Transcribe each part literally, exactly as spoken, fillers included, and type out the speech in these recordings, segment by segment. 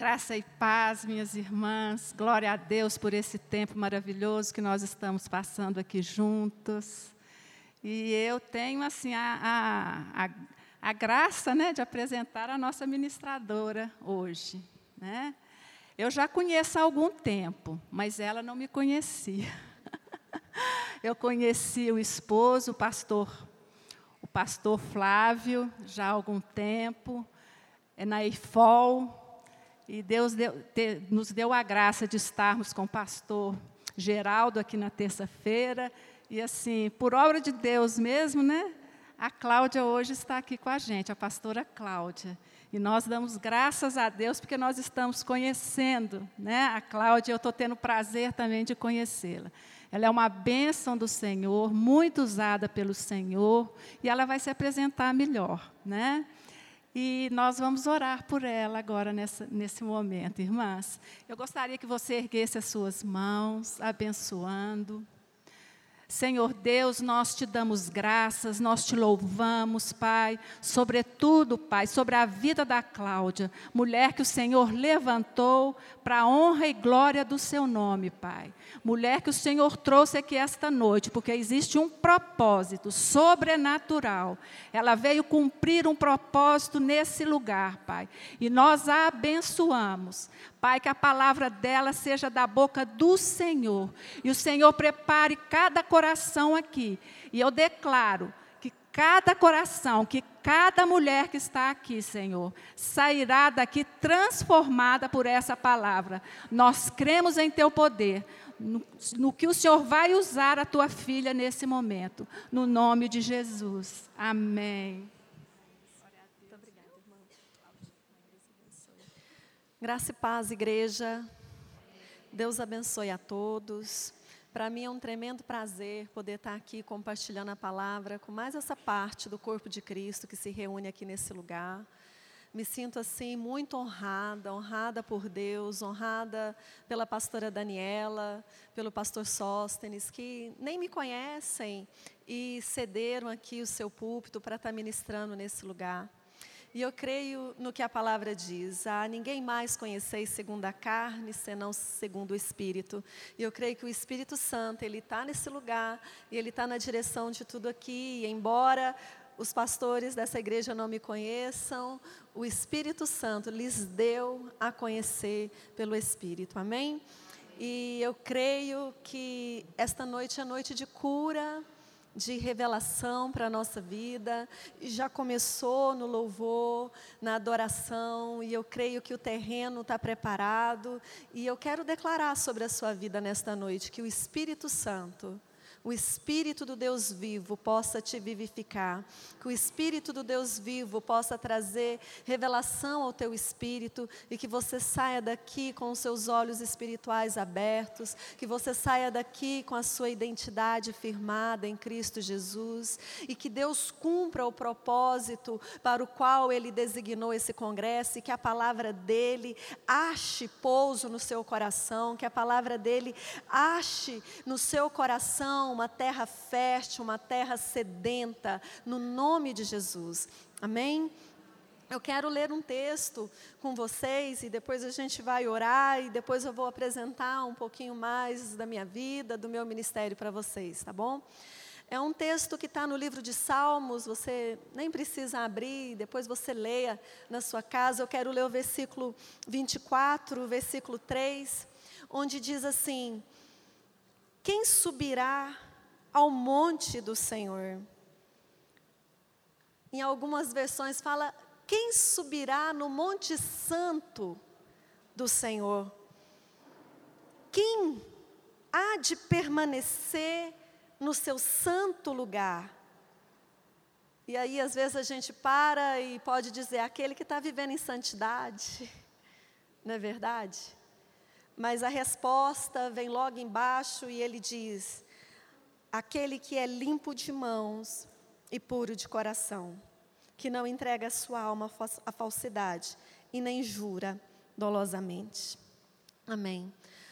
Graça e paz, minhas irmãs. Glória a Deus por esse tempo maravilhoso que nós estamos passando aqui juntos. E eu tenho assim a, a, a, a graça, né, de apresentar a nossa ministradora hoje, né? Eu já conheço há algum tempo, mas ela não me conhecia. Eu conheci o esposo, o pastor, o pastor Flávio, já há algum tempo, é na I F O L. E Deus deu, te, nos deu a graça de estarmos com o pastor Geraldo aqui na terça-feira. E assim, por obra de Deus mesmo, né? A Cláudia hoje está aqui com a gente, a pastora Cláudia. E nós damos graças a Deus porque nós estamos conhecendo, né? A Cláudia, eu estou tendo o prazer também de conhecê-la. Ela é uma bênção do Senhor, muito usada pelo Senhor, e ela vai se apresentar melhor, né? E nós vamos orar por ela agora, nessa, nesse momento, irmãs. Eu gostaria que você erguesse as suas mãos, abençoando. Senhor Deus, nós te damos graças, nós te louvamos, Pai, sobretudo, Pai, sobre a vida da Cláudia, mulher que o Senhor levantou para a honra e glória do seu nome, Pai. Mulher que o Senhor trouxe aqui esta noite, porque existe um propósito sobrenatural. Ela veio cumprir um propósito nesse lugar, Pai, e nós a abençoamos. Pai, que a palavra dela seja da boca do Senhor. E o Senhor prepare cada coração aqui. E eu declaro que cada coração, que cada mulher que está aqui, Senhor, sairá daqui transformada por essa palavra. Nós cremos em Teu poder, no, no que o Senhor vai usar a Tua filha nesse momento. No nome de Jesus. Amém. Graça e paz, igreja. Deus abençoe a todos. Para mim é um tremendo prazer poder estar aqui compartilhando a palavra com mais essa parte do corpo de Cristo que se reúne aqui nesse lugar. Me sinto assim muito honrada, honrada por Deus, honrada pela pastora Daniela, pelo pastor Sóstenes, que nem me conhecem e cederam aqui o seu púlpito para estar ministrando nesse lugar. E eu creio no que a palavra diz, a ninguém mais conheceis segundo a carne, senão segundo o Espírito. E eu creio que o Espírito Santo, Ele está nesse lugar, e Ele está na direção de tudo aqui. E embora os pastores dessa igreja não me conheçam, o Espírito Santo lhes deu a conhecer pelo Espírito, amém? E eu creio que esta noite é noite de cura, de revelação para a nossa vida, e já começou no louvor, na adoração, e eu creio que o terreno está preparado, e eu quero declarar sobre a sua vida nesta noite, que o Espírito Santo, o Espírito do Deus vivo possa te vivificar, que o Espírito do Deus vivo possa trazer revelação ao teu espírito e que você saia daqui com os seus olhos espirituais abertos, que você saia daqui com a sua identidade firmada em Cristo Jesus e que Deus cumpra o propósito para o qual Ele designou esse congresso e que a palavra dEle ache pouso no seu coração, que a palavra dEle ache no seu coração uma terra fértil, uma terra sedenta, no nome de Jesus. Amém? Eu quero ler um texto com vocês e depois a gente vai orar e depois eu vou apresentar um pouquinho mais da minha vida, do meu ministério para vocês, tá bom? É um texto que está no livro de Salmos, você nem precisa abrir, depois você leia na sua casa. Eu quero ler o versículo vinte e quatro, o versículo três, onde diz assim: quem subirá ao monte do Senhor? Em algumas versões fala, quem subirá no monte santo do Senhor? Quem há de permanecer no seu santo lugar? E aí às vezes a gente para e pode dizer, aquele que está vivendo em santidade, não é verdade? Mas a resposta vem logo embaixo e ele diz, aquele que é limpo de mãos e puro de coração, que não entrega a sua alma à falsidade e nem jura dolosamente. Amém.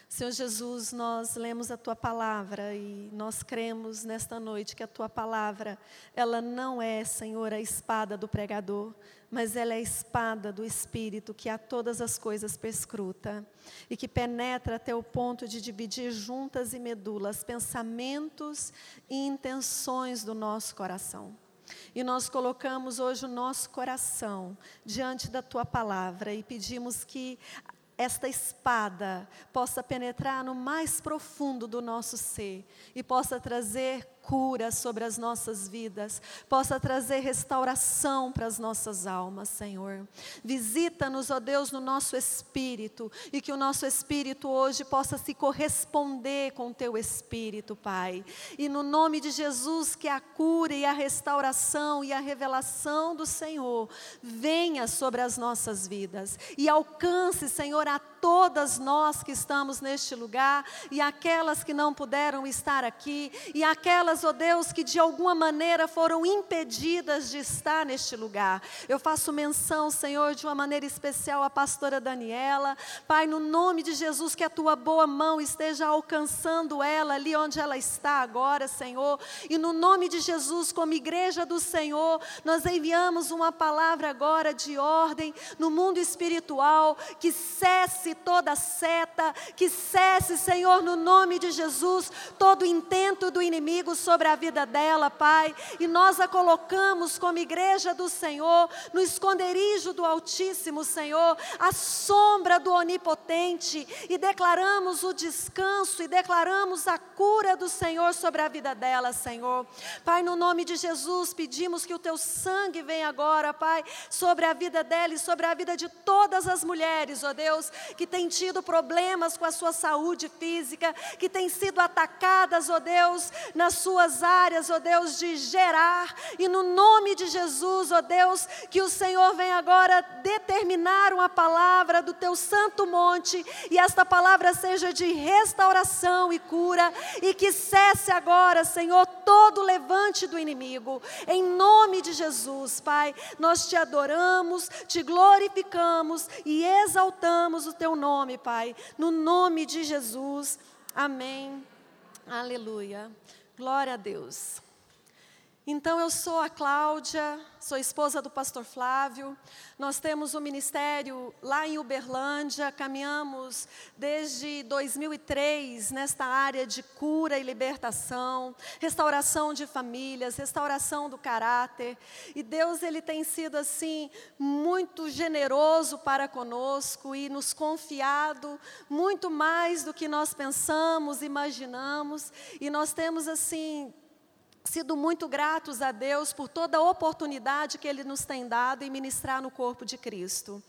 Senhor Jesus, nós lemos a Tua palavra e nós cremos nesta noite que a Tua palavra, ela não é, Senhor, a espada do pregador, mas ela é a espada do Espírito que a todas as coisas perscruta e que penetra até o ponto de dividir juntas e medulas, pensamentos e intenções do nosso coração. E nós colocamos hoje o nosso coração diante da Tua palavra e pedimos que esta espada possa penetrar no mais profundo do nosso ser e possa trazer cura sobre as nossas vidas, possa trazer restauração para as nossas almas, Senhor. Visita-nos, ó Deus, no nosso espírito e que o nosso espírito hoje possa se corresponder com o Teu Espírito, Pai. E no nome de Jesus, que a cura e a restauração e a revelação do Senhor venha sobre as nossas vidas e alcance, Senhor, a todas nós que estamos neste lugar e aquelas que não puderam estar aqui e aquelas, ó Deus, que de alguma maneira foram impedidas de estar neste lugar. Eu faço menção, Senhor, de uma maneira especial à pastora Daniela. Pai, no nome de Jesus, que a Tua boa mão esteja alcançando ela ali onde ela está agora, Senhor. E no nome de Jesus, como igreja do Senhor, nós enviamos uma palavra agora de ordem no mundo espiritual, que cesse toda seta, que cesse, Senhor, no nome de Jesus, todo intento do inimigo sobre a vida dela, Pai, e nós a colocamos como igreja do Senhor, no esconderijo do Altíssimo, Senhor, à sombra do Onipotente, e declaramos o descanso, e declaramos a cura do Senhor sobre a vida dela, Senhor. Pai, no nome de Jesus, pedimos que o Teu sangue venha agora, Pai, sobre a vida dela e sobre a vida de todas as mulheres, ó Deus, que têm tido problemas com a sua saúde física, que têm sido atacadas, ó Deus, nas suas áreas, ó Deus, de gerar, e no nome de Jesus, ó Deus, que o Senhor venha agora determinar uma palavra do Teu santo monte, e esta palavra seja de restauração e cura, e que cesse agora, Senhor, todo levante do inimigo, em nome de Jesus, Pai. Nós Te adoramos, Te glorificamos e exaltamos o Teu nome, Pai, no nome de Jesus, amém, aleluia, glória a Deus. Então, eu sou a Cláudia, sou esposa do pastor Flávio, nós temos um ministério lá em Uberlândia, caminhamos desde dois mil e três nesta área de cura e libertação, restauração de famílias, restauração do caráter, e Deus, Ele tem sido assim, muito generoso para conosco e nos confiado muito mais do que nós pensamos, imaginamos, e nós temos assim, sido muito gratos a Deus por toda a oportunidade que Ele nos tem dado em ministrar no corpo de Cristo.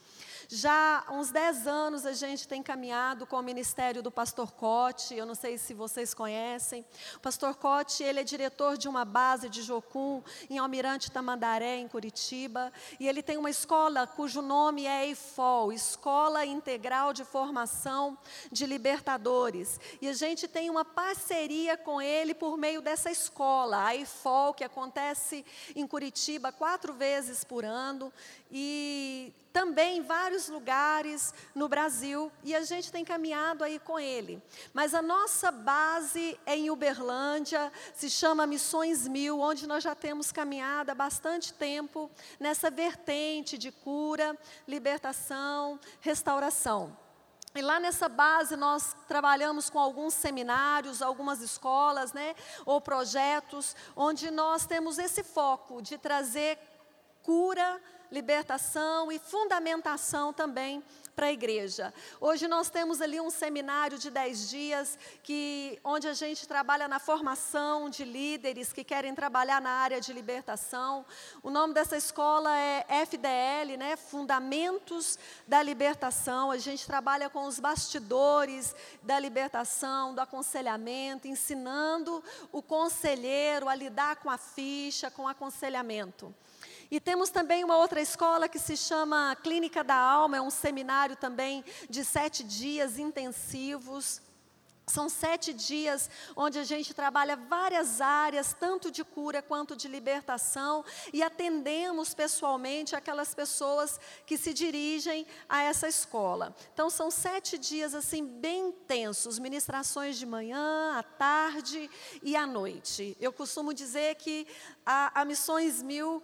Já há uns dez anos a gente tem caminhado com o ministério do pastor Cote, eu não sei se vocês conhecem. O pastor Cote, ele é diretor de uma base de Jocum, em Almirante Tamandaré, em Curitiba, e ele tem uma escola cujo nome é E I F O L, Escola Integral de Formação de Libertadores. E a gente tem uma parceria com ele por meio dessa escola, a E I F O L, que acontece em Curitiba quatro vezes por ano, e também em vários lugares no Brasil, e a gente tem caminhado aí com ele. Mas a nossa base é em Uberlândia, se chama Missões Mil, onde nós já temos caminhado há bastante tempo nessa vertente de cura, libertação, restauração. E lá nessa base nós trabalhamos com alguns seminários, algumas escolas, né, ou projetos, onde nós temos esse foco de trazer cura, libertação e fundamentação também para a igreja. Hoje nós temos ali um seminário de dez dias, que, onde a gente trabalha na formação de líderes que querem trabalhar na área de libertação. O nome dessa escola é F D L, né? Fundamentos da Libertação. A gente trabalha com os bastidores da libertação, do aconselhamento, ensinando o conselheiro a lidar com a ficha, com o aconselhamento. E temos também uma outra escola que se chama Clínica da Alma, é um seminário também de sete dias intensivos, São sete dias onde a gente trabalha várias áreas, tanto de cura quanto de libertação, e atendemos pessoalmente aquelas pessoas que se dirigem a essa escola. Então, são sete dias assim bem intensos, ministrações de manhã, à tarde e à noite. Eu costumo dizer que a, a Missões Mil,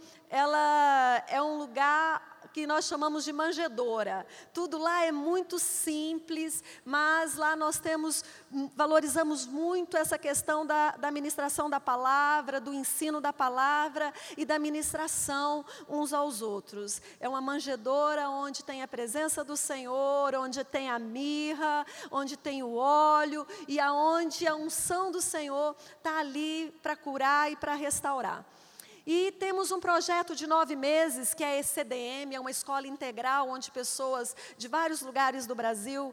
ela é um lugar que nós chamamos de manjedoura. Tudo lá é muito simples, mas lá nós temos, valorizamos muito essa questão da, da ministração da palavra, do ensino da palavra e da ministração uns aos outros. É uma manjedoura onde tem a presença do Senhor, onde tem a mirra, onde tem o óleo e aonde a unção do Senhor está ali para curar e para restaurar. E temos um projeto de nove meses, que é a E C D M, é uma escola integral, onde pessoas de vários lugares do Brasil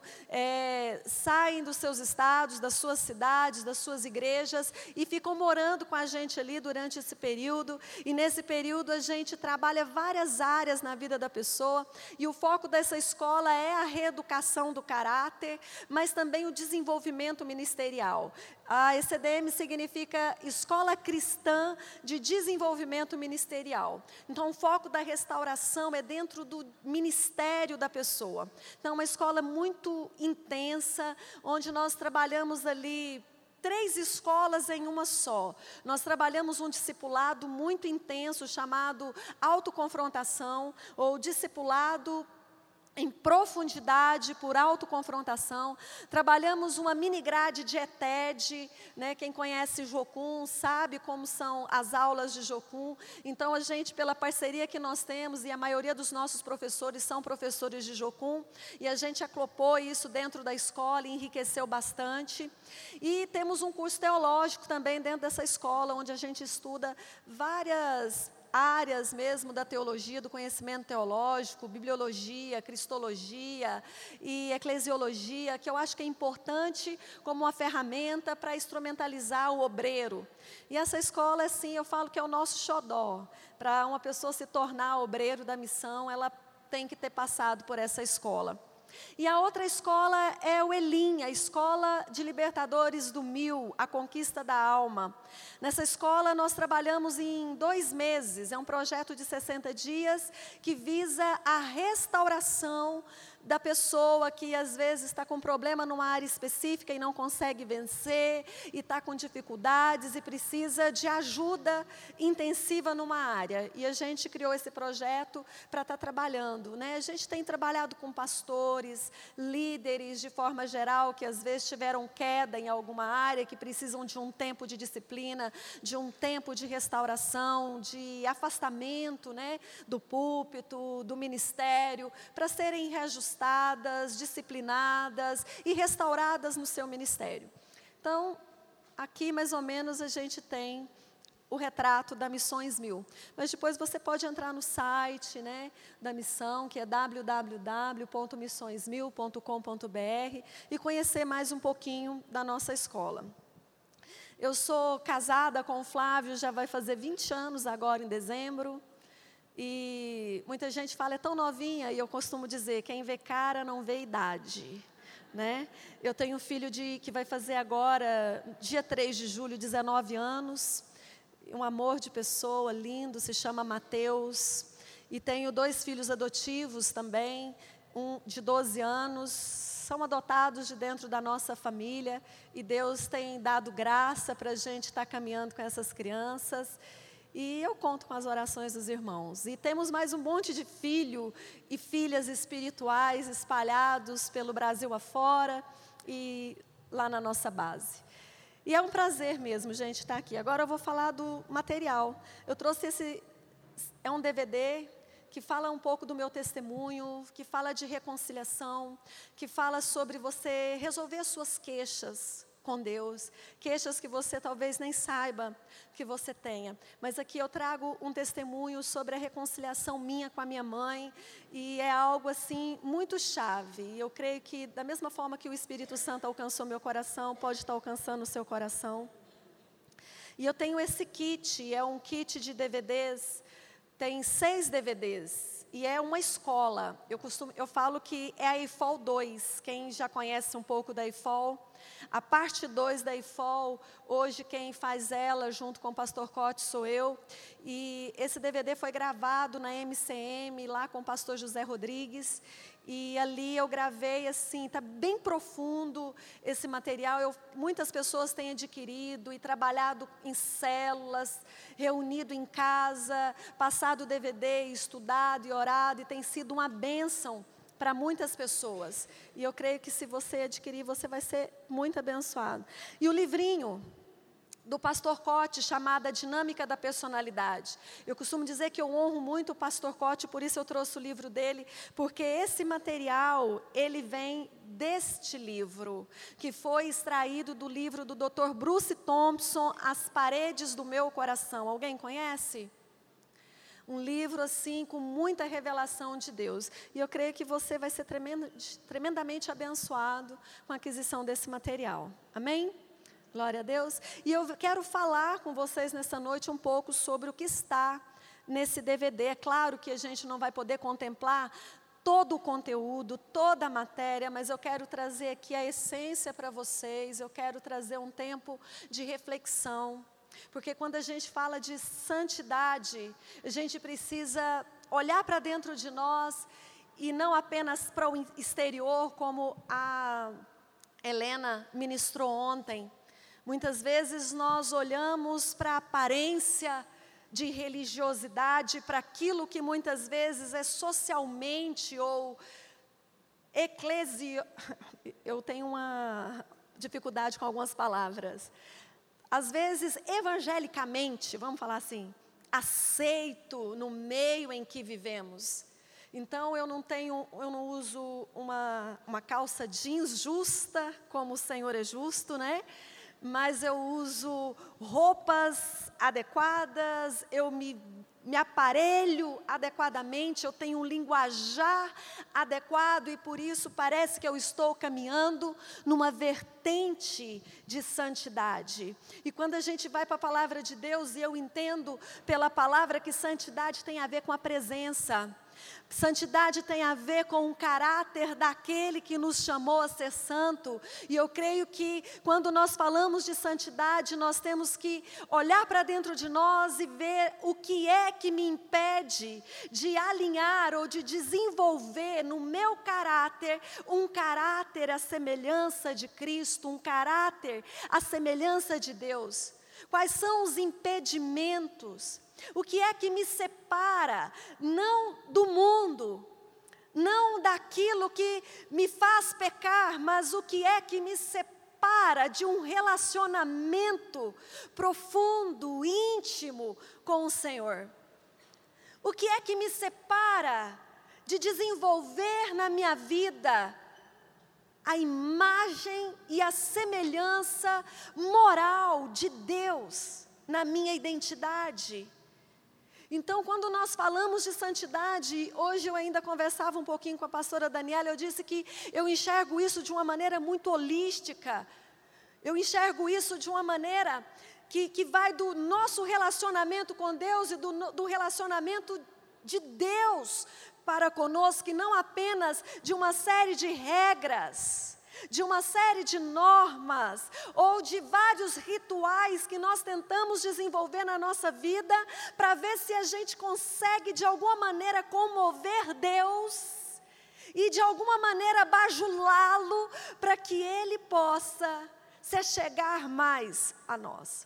é, saem dos seus estados, das suas cidades, das suas igrejas, e ficam morando com a gente ali durante esse período. E nesse período a gente trabalha várias áreas na vida da pessoa, e o foco dessa escola é a reeducação do caráter, mas também o desenvolvimento ministerial. A E C D M significa Escola Cristã de Desenvolvimento Ministerial. Então, o foco da restauração é dentro do ministério da pessoa. Então, é uma escola muito intensa, onde nós trabalhamos ali três escolas em uma só. Nós trabalhamos um discipulado muito intenso, chamado autoconfrontação, ou discipulado em profundidade, por autoconfrontação. Trabalhamos uma mini grade de ETED, né? Quem conhece Jocum sabe como são as aulas de Jocum. Então, a gente, pela parceria que nós temos, e a maioria dos nossos professores são professores de Jocum, e a gente aclopou isso dentro da escola e enriqueceu bastante. E temos um curso teológico também dentro dessa escola, onde a gente estuda várias áreas mesmo da teologia, do conhecimento teológico, bibliologia, cristologia e eclesiologia, que eu acho que é importante como uma ferramenta para instrumentalizar o obreiro. E essa escola, assim, eu falo que é o nosso xodó. Para uma pessoa se tornar obreiro da missão, ela tem que ter passado por essa escola. E a outra escola é o Elim, a Escola de Libertadores do Mil, a Conquista da Alma. Nessa escola nós trabalhamos em dois meses, é um projeto de sessenta dias que visa a restauração da pessoa que às vezes está com problema numa área específica e não consegue vencer, e está com dificuldades e precisa de ajuda intensiva numa área. E a gente criou esse projeto para estar trabalhando, né? A gente tem trabalhado com pastores, líderes de forma geral, que às vezes tiveram queda em alguma área, que precisam de um tempo de disciplina, de um tempo de restauração, de afastamento, né, do púlpito, do ministério, para serem reajustados, disciplinadas e restauradas no seu ministério. Então, aqui mais ou menos a gente tem o retrato da Missões Mil. Mas depois você pode entrar no site, né, da missão, que é w w w ponto missões mil ponto com ponto b r, e conhecer mais um pouquinho da nossa escola. Eu sou casada com o Flávio, já vai fazer vinte anos agora em dezembro. E muita gente fala, é tão novinha, e eu costumo dizer, quem vê cara não vê idade, né? Eu tenho um filho de, que vai fazer agora, dia três de julho, dezenove anos, um amor de pessoa, lindo, se chama Mateus, e tenho dois filhos adotivos também, um de doze anos, são adotados de dentro da nossa família, e Deus tem dado graça para a gente estar caminhando com essas crianças. E eu conto com as orações dos irmãos. E temos mais um monte de filho e filhas espirituais espalhados pelo Brasil afora e lá na nossa base. E é um prazer mesmo, gente, estar aqui. Agora eu vou falar do material. Eu trouxe esse, é um D V D que fala um pouco do meu testemunho, que fala de reconciliação, que fala sobre você resolver as suas queixas com Deus, queixas que você talvez nem saiba que você tenha. Mas aqui eu trago um testemunho sobre a reconciliação minha com a minha mãe, e é algo assim muito chave. E eu creio que da mesma forma que o Espírito Santo alcançou meu coração, pode estar alcançando o seu coração. E eu tenho esse kit, é um kit de D V Ds, tem seis D V Ds. E é uma escola. Eu, costumo, eu falo que é a I F O L dois. Quem já conhece um pouco da I F O L, A parte dois da I F O L, hoje quem faz ela junto com o pastor Cote sou eu. E esse D V D foi gravado na M C M, lá com o pastor José Rodrigues. E ali eu gravei assim, está bem profundo esse material. Eu, muitas pessoas têm adquirido e trabalhado em células, reunido em casa, passado o D V D, estudado e orado, e tem sido uma bênção para muitas pessoas. E eu creio que se você adquirir, você vai ser muito abençoado. E o livrinho do pastor Cote, chamada Dinâmica da Personalidade. Eu costumo dizer que eu honro muito o pastor Cote, por isso eu trouxe o livro dele, porque esse material, ele vem deste livro, que foi extraído do livro do doutor Bruce Thompson, As Paredes do Meu Coração. Alguém conhece? Um livro assim, com muita revelação de Deus. E eu creio que você vai ser tremendo, tremendamente abençoado com a aquisição desse material. Amém? Glória a Deus. E eu quero falar com vocês nessa noite um pouco sobre o que está nesse D V D. É claro que a gente não vai poder contemplar todo o conteúdo, toda a matéria, mas eu quero trazer aqui a essência para vocês. Eu quero trazer um tempo de reflexão. Porque quando a gente fala de santidade, a gente precisa olhar para dentro de nós e não apenas para o exterior, como a Helena ministrou ontem. Muitas vezes nós olhamos para a aparência de religiosidade, para aquilo que muitas vezes é socialmente ou eclesio... Eu tenho uma dificuldade com algumas palavras. Às vezes, evangelicamente, vamos falar assim, aceito no meio em que vivemos. Então, eu não tenho, eu não uso uma, uma calça jeans justa, como o Senhor é justo, né? Mas eu uso roupas adequadas, eu me, me aparelho adequadamente, eu tenho um linguajar adequado e por isso parece que eu estou caminhando numa vertente de santidade. E quando a gente vai para a palavra de Deus, e eu entendo pela palavra que santidade tem a ver com a presença. Santidade tem a ver com o caráter daquele que nos chamou a ser santo. E eu creio que quando nós falamos de santidade, nós temos que olhar para dentro de nós e ver o que é que me impede de alinhar ou de desenvolver no meu caráter um caráter à semelhança de Cristo, um caráter à semelhança de Deus. Quais são os impedimentos? O que é que me separa, não do mundo, não daquilo que me faz pecar, mas o que é que me separa de um relacionamento profundo, íntimo com o Senhor? O que é que me separa de desenvolver na minha vida a imagem e a semelhança moral de Deus na minha identidade? Então, quando nós falamos de santidade, hoje eu ainda conversava um pouquinho com a pastora Daniela, eu disse que eu enxergo isso de uma maneira muito holística. Eu enxergo isso de uma maneira que, que vai do nosso relacionamento com Deus e do, do relacionamento de Deus para conosco, e não apenas de uma série de regras, de uma série de normas, ou de vários rituais que nós tentamos desenvolver na nossa vida, para ver se a gente consegue de alguma maneira comover Deus, e de alguma maneira bajulá-lo, para que Ele possa se achegar mais a nós.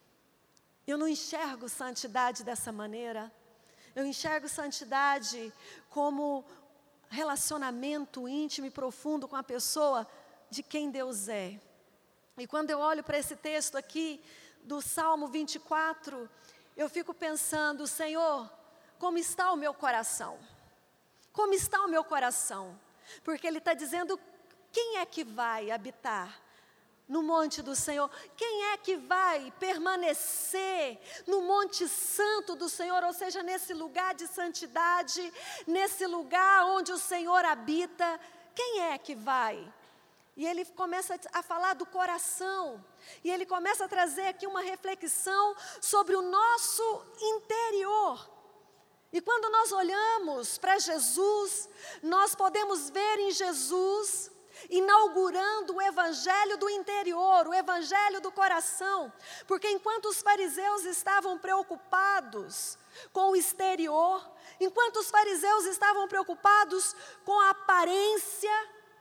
Eu não enxergo santidade dessa maneira, eu enxergo santidade como relacionamento íntimo e profundo com a pessoa de quem Deus é. E quando eu olho para esse texto aqui, do Salmo vinte e quatro, eu fico pensando, Senhor, como está o meu coração? Como está o meu coração? Porque Ele está dizendo, quem é que vai habitar no monte do Senhor? Quem é que vai permanecer no monte santo do Senhor? Ou seja, nesse lugar de santidade, nesse lugar onde o Senhor habita, quem é que vai? E ele começa a falar do coração, e ele começa a trazer aqui uma reflexão sobre o nosso interior. E quando nós olhamos para Jesus, nós podemos ver em Jesus, inaugurando o evangelho do interior, o evangelho do coração, porque enquanto os fariseus estavam preocupados com o exterior, enquanto os fariseus estavam preocupados com a aparência,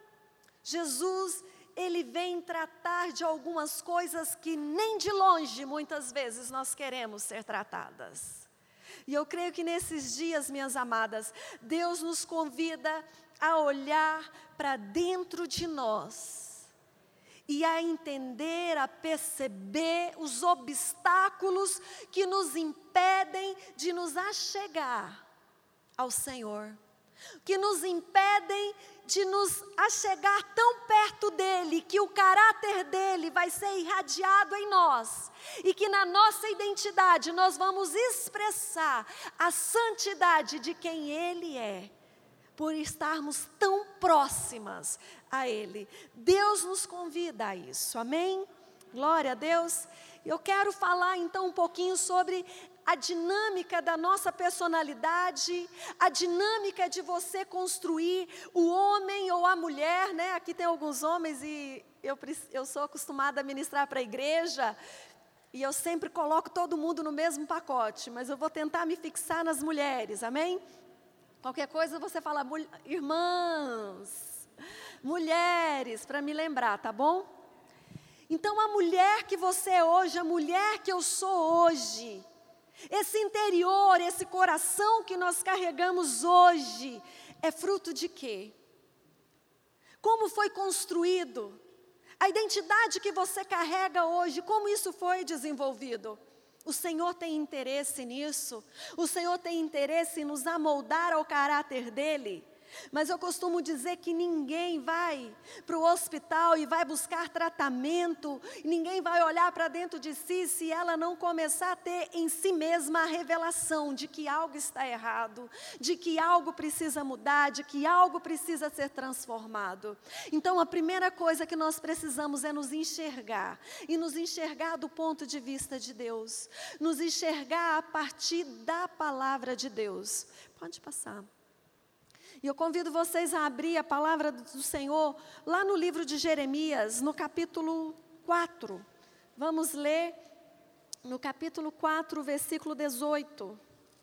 Jesus, ele vem tratar de algumas coisas que nem de longe, muitas vezes, nós queremos ser tratadas. E eu creio que nesses dias, minhas amadas, Deus nos convida a olhar para dentro de nós e a entender, a perceber os obstáculos que nos impedem de nos achegar ao Senhor, que nos impedem de nos achegar tão perto dEle, que o caráter dEle vai ser irradiado em nós, e que na nossa identidade nós vamos expressar a santidade de quem Ele é, por estarmos tão próximas a Ele. Deus nos convida a isso, amém? Glória a Deus. Eu quero falar então um pouquinho sobre a dinâmica da nossa personalidade, a dinâmica de você construir o homem ou a mulher, né? Aqui tem alguns homens e eu, eu sou acostumada a ministrar para a igreja, e eu sempre coloco todo mundo no mesmo pacote, mas eu vou tentar me fixar nas mulheres, amém? Qualquer coisa você fala, irmãs, mulheres, para me lembrar, tá bom? Então a mulher que você é hoje, a mulher que eu sou hoje, esse interior, esse coração que nós carregamos hoje, é fruto de quê? Como foi construído? A identidade que você carrega hoje, como isso foi desenvolvido? O Senhor tem interesse nisso, o Senhor tem interesse em nos amoldar ao caráter dEle. Mas eu costumo dizer que ninguém vai para o hospital e vai buscar tratamento, ninguém vai olhar para dentro de si se ela não começar a ter em si mesma a revelação de que algo está errado, de que algo precisa mudar, de que algo precisa ser transformado. Então a primeira coisa que nós precisamos é nos enxergar, e nos enxergar do ponto de vista de Deus, nos enxergar a partir da palavra de Deus. Pode passar. E eu convido vocês a abrir a palavra do Senhor lá no livro de Jeremias, no capítulo quatro. Vamos ler no capítulo quatro, versículo dezoito.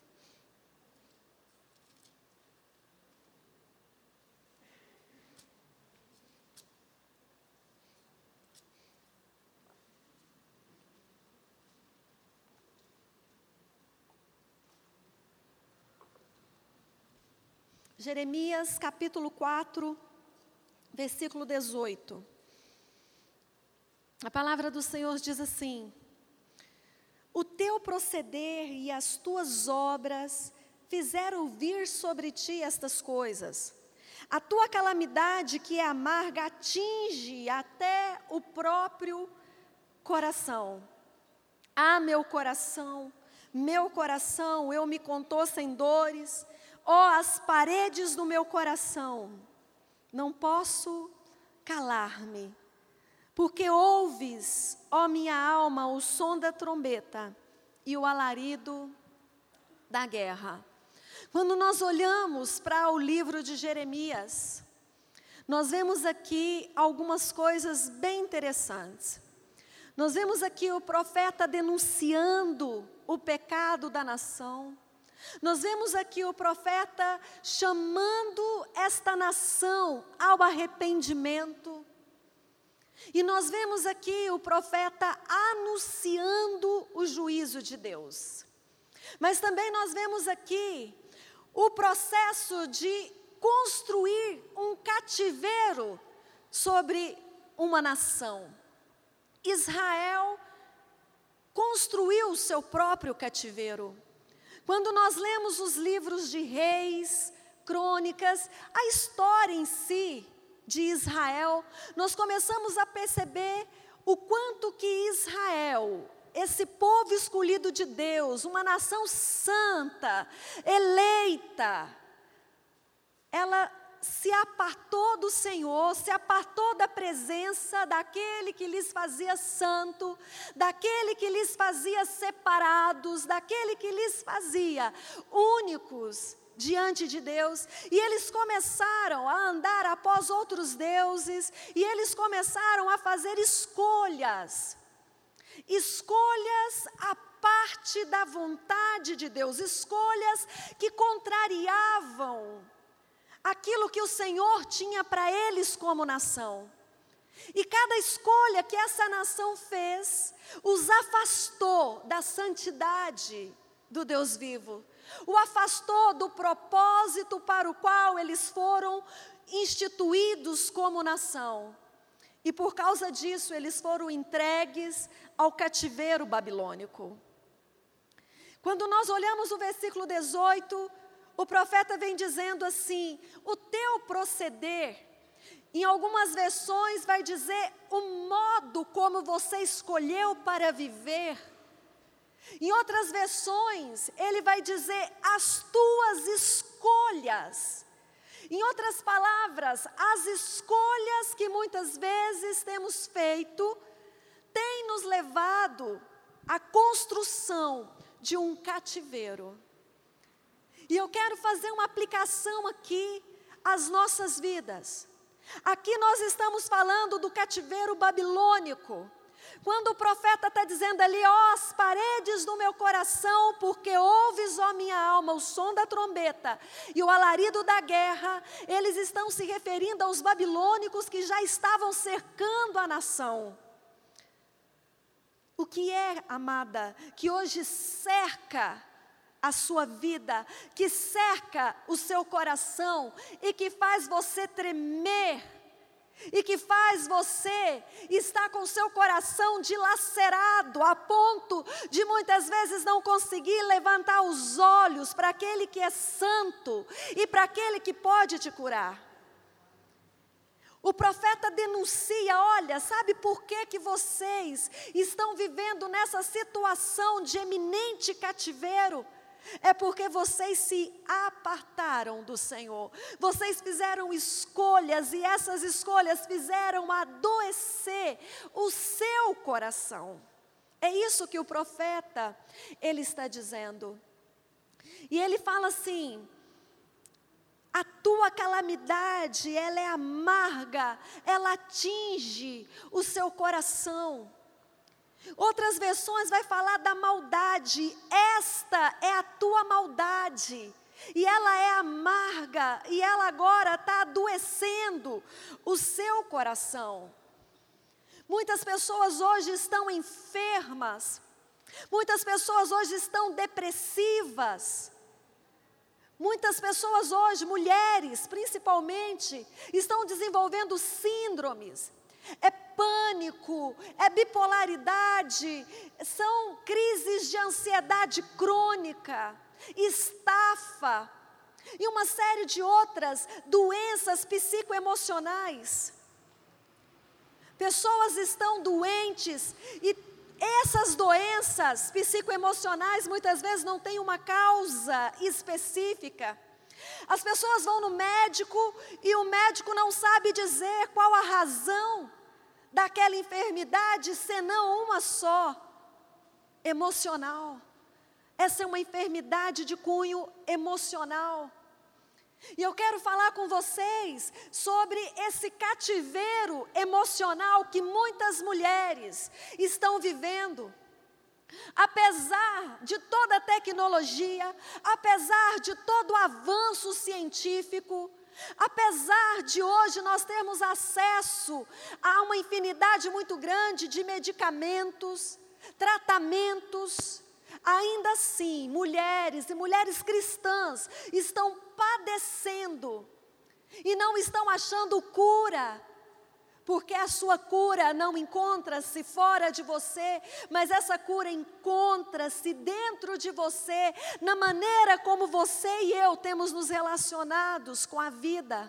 Jeremias capítulo quatro, versículo dezoito. A palavra do Senhor diz assim: o teu proceder e as tuas obras fizeram vir sobre ti estas coisas. A tua calamidade, que é amarga, atinge até o próprio coração. Ah, meu coração, meu coração, eu me contorço em dores. Ó, as paredes do meu coração, não posso calar-me, porque ouves, ó minha alma, o som da trombeta e o alarido da guerra. Quando nós olhamos para o livro de Jeremias, nós vemos aqui algumas coisas bem interessantes. Nós vemos aqui o profeta denunciando o pecado da nação. Nós vemos aqui o profeta chamando esta nação ao arrependimento. E nós vemos aqui o profeta anunciando o juízo de Deus. Mas também nós vemos aqui o processo de construir um cativeiro sobre uma nação. Israel construiu o seu próprio cativeiro. Quando nós lemos os livros de Reis, Crônicas, a história em si de Israel, nós começamos a perceber o quanto que Israel, esse povo escolhido de Deus, uma nação santa, eleita, ela se apartou do Senhor, se apartou da presença daquele que lhes fazia santo, daquele que lhes fazia separados, daquele que lhes fazia únicos diante de Deus, e eles começaram a andar após outros deuses, e eles começaram a fazer escolhas, escolhas à parte da vontade de Deus, escolhas que contrariavam aquilo que o Senhor tinha para eles como nação. E cada escolha que essa nação fez, os afastou da santidade do Deus vivo, o afastou do propósito para o qual eles foram instituídos como nação. E por causa disso, eles foram entregues ao cativeiro babilônico. Quando nós olhamos o versículo dezoito, o profeta vem dizendo assim: o teu proceder, em algumas versões vai dizer o modo como você escolheu para viver. Em outras versões, ele vai dizer as tuas escolhas. Em outras palavras, as escolhas que muitas vezes temos feito, têm nos levado à construção de um cativeiro. E eu quero fazer uma aplicação aqui às nossas vidas. Aqui nós estamos falando do cativeiro babilônico. Quando o profeta está dizendo ali, ó, as paredes do meu coração, porque ouves, ó minha alma, o som da trombeta e o alarido da guerra, eles estão se referindo aos babilônicos que já estavam cercando a nação. O que é, amada, que hoje cerca a sua vida, que cerca o seu coração e que faz você tremer, e que faz você estar com o seu coração dilacerado, a ponto de muitas vezes não conseguir levantar os olhos para aquele que é santo e para aquele que pode te curar? O profeta denuncia, olha, sabe por que que vocês estão vivendo nessa situação de eminente cativeiro? É porque vocês se apartaram do Senhor, vocês fizeram escolhas e essas escolhas fizeram adoecer o seu coração. É isso que o profeta, ele está dizendo. E ele fala assim: a tua calamidade, ela é amarga, ela atinge o seu coração. Outras versões vai falar da maldade, esta é a tua maldade, e ela é amarga, e ela agora está adoecendo o seu coração. Muitas pessoas hoje estão enfermas, muitas pessoas hoje estão depressivas, muitas pessoas hoje, mulheres principalmente, estão desenvolvendo síndromes. É pânico, é bipolaridade, são crises de ansiedade crônica, estafa e uma série de outras doenças psicoemocionais. Pessoas estão doentes e essas doenças psicoemocionais muitas vezes não têm uma causa específica. As pessoas vão no médico e o médico não sabe dizer qual a razão daquela enfermidade, senão uma só: emocional. Essa é uma enfermidade de cunho emocional. E eu quero falar com vocês sobre esse cativeiro emocional que muitas mulheres estão vivendo. Apesar de toda a tecnologia, apesar de todo o avanço científico, apesar de hoje nós termos acesso a uma infinidade muito grande de medicamentos, tratamentos, ainda assim, mulheres e mulheres cristãs estão padecendo e não estão achando cura, porque a sua cura não encontra-se fora de você, mas essa cura encontra-se dentro de você, na maneira como você e eu temos nos relacionados com a vida.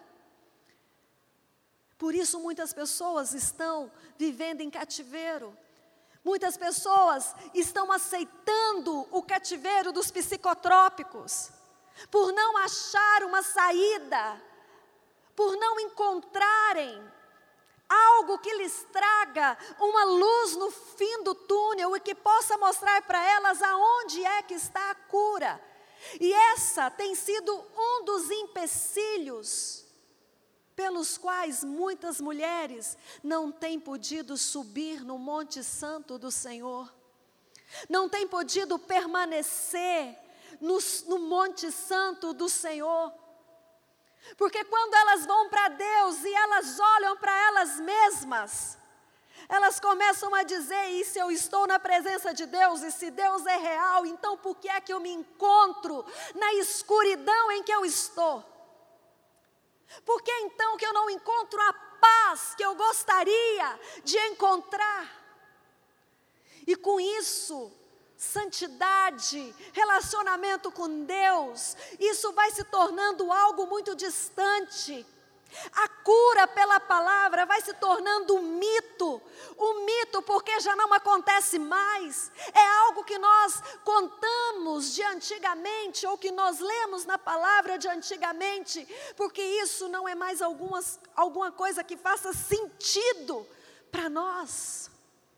Por isso muitas pessoas estão vivendo em cativeiro. Muitas pessoas estão aceitando o cativeiro dos psicotrópicos, por não achar uma saída, por não encontrarem algo que lhes traga uma luz no fim do túnel e que possa mostrar para elas aonde é que está a cura. E essa tem sido um dos empecilhos pelos quais muitas mulheres não têm podido subir no Monte Santo do Senhor, não têm podido permanecer no, no Monte Santo do Senhor, porque quando elas vão para Deus e elas olham para elas mesmas, elas começam a dizer: e se eu estou na presença de Deus, e se Deus é real, então por que é que eu me encontro na escuridão em que eu estou? Por que então que eu não encontro a paz que eu gostaria de encontrar? E com isso, santidade, relacionamento com Deus, isso vai se tornando algo muito distante. A cura pela palavra vai se tornando um mito, um mito porque já não acontece mais, é algo que nós contamos de antigamente, ou que nós lemos na palavra de antigamente, porque isso não é mais algumas, alguma coisa que faça sentido para nós.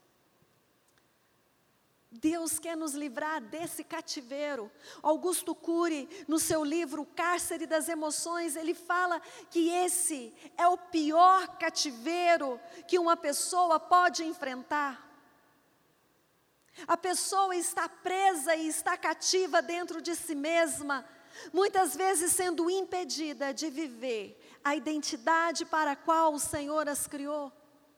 Deus quer nos livrar desse cativeiro. Augusto Cury, no seu livro O Cárcere das Emoções, ele fala que esse é o pior cativeiro que uma pessoa pode enfrentar. A pessoa está presa e está cativa dentro de si mesma, muitas vezes sendo impedida de viver a identidade para a qual o Senhor as criou.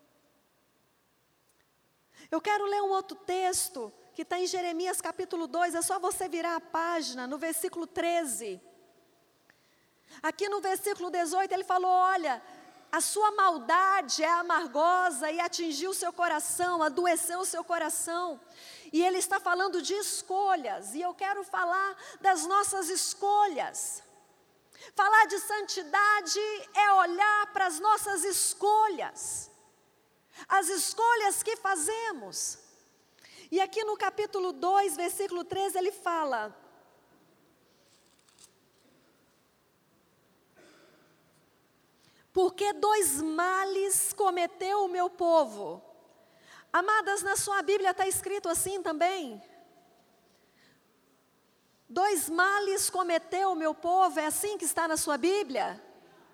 Eu quero ler um outro texto que está em Jeremias capítulo dois, é só você virar a página, no versículo treze. Aqui no versículo dezoito ele falou: olha, a sua maldade é amargosa e atingiu o seu coração, adoeceu o seu coração. E ele está falando de escolhas, e eu quero falar das nossas escolhas. Falar de santidade é olhar para as nossas escolhas, as escolhas que fazemos. E aqui no capítulo dois, versículo treze, ele fala: porque dois males cometeu o meu povo. Amadas, na sua Bíblia está escrito assim também? Dois males cometeu o meu povo, é assim que está na sua Bíblia?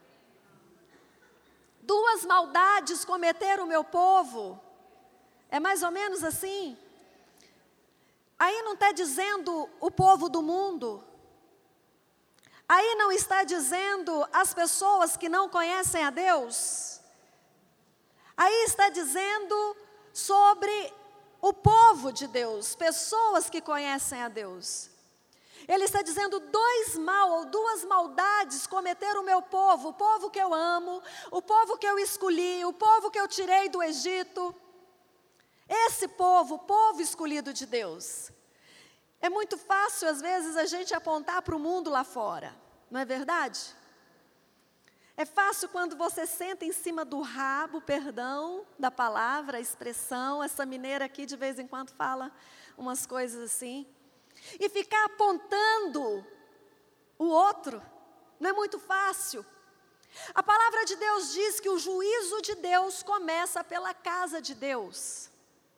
Duas maldades cometeram o meu povo, é mais ou menos assim? Aí não está dizendo o povo do mundo, aí não está dizendo as pessoas que não conhecem a Deus, aí está dizendo sobre o povo de Deus, pessoas que conhecem a Deus. Ele está dizendo: dois mal ou duas maldades cometeram o meu povo, o povo que eu amo, o povo que eu escolhi, o povo que eu tirei do Egito. Esse povo, o povo escolhido de Deus. É muito fácil às vezes a gente apontar para o mundo lá fora, não é verdade? É fácil quando você senta em cima do rabo, perdão, da palavra, a expressão, essa mineira aqui de vez em quando fala umas coisas assim, e ficar apontando o outro, não é muito fácil. A palavra de Deus diz que o juízo de Deus começa pela casa de Deus.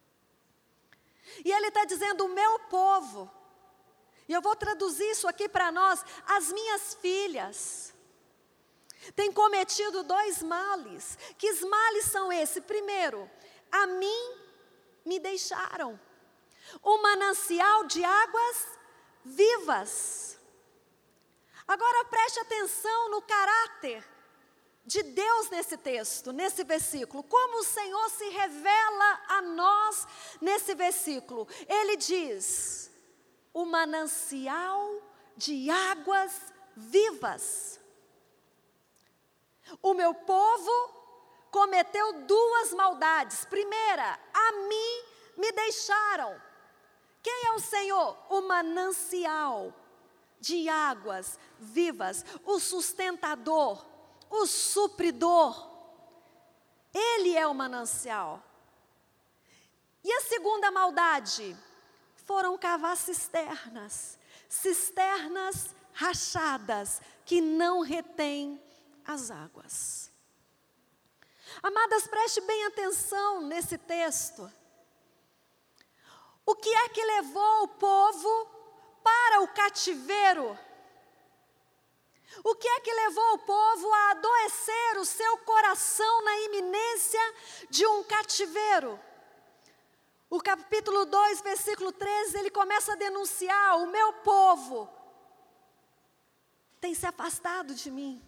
E ele está dizendo: o meu povo, e eu vou traduzir isso aqui para nós, as minhas filhas, têm cometido dois males. Que males são esses? Primeiro, a mim me deixaram um manancial de águas vivas. Agora preste atenção no caráter de Deus nesse texto, nesse versículo. Como o Senhor se revela a nós nesse versículo. Ele diz: o manancial de águas vivas. O meu povo cometeu duas maldades. Primeira, a mim me deixaram. Quem é o Senhor? O manancial de águas vivas, o sustentador, o supridor. Ele é o manancial. E a segunda maldade? Foram cavar cisternas, cisternas rachadas, que não retêm as águas. Amadas, preste bem atenção nesse texto. O que é que levou o povo para o cativeiro. O que é que levou o povo a adoecer o seu coração na iminência de um cativeiro? O capítulo dois, versículo treze, ele começa a denunciar: o meu povo tem se afastado de mim.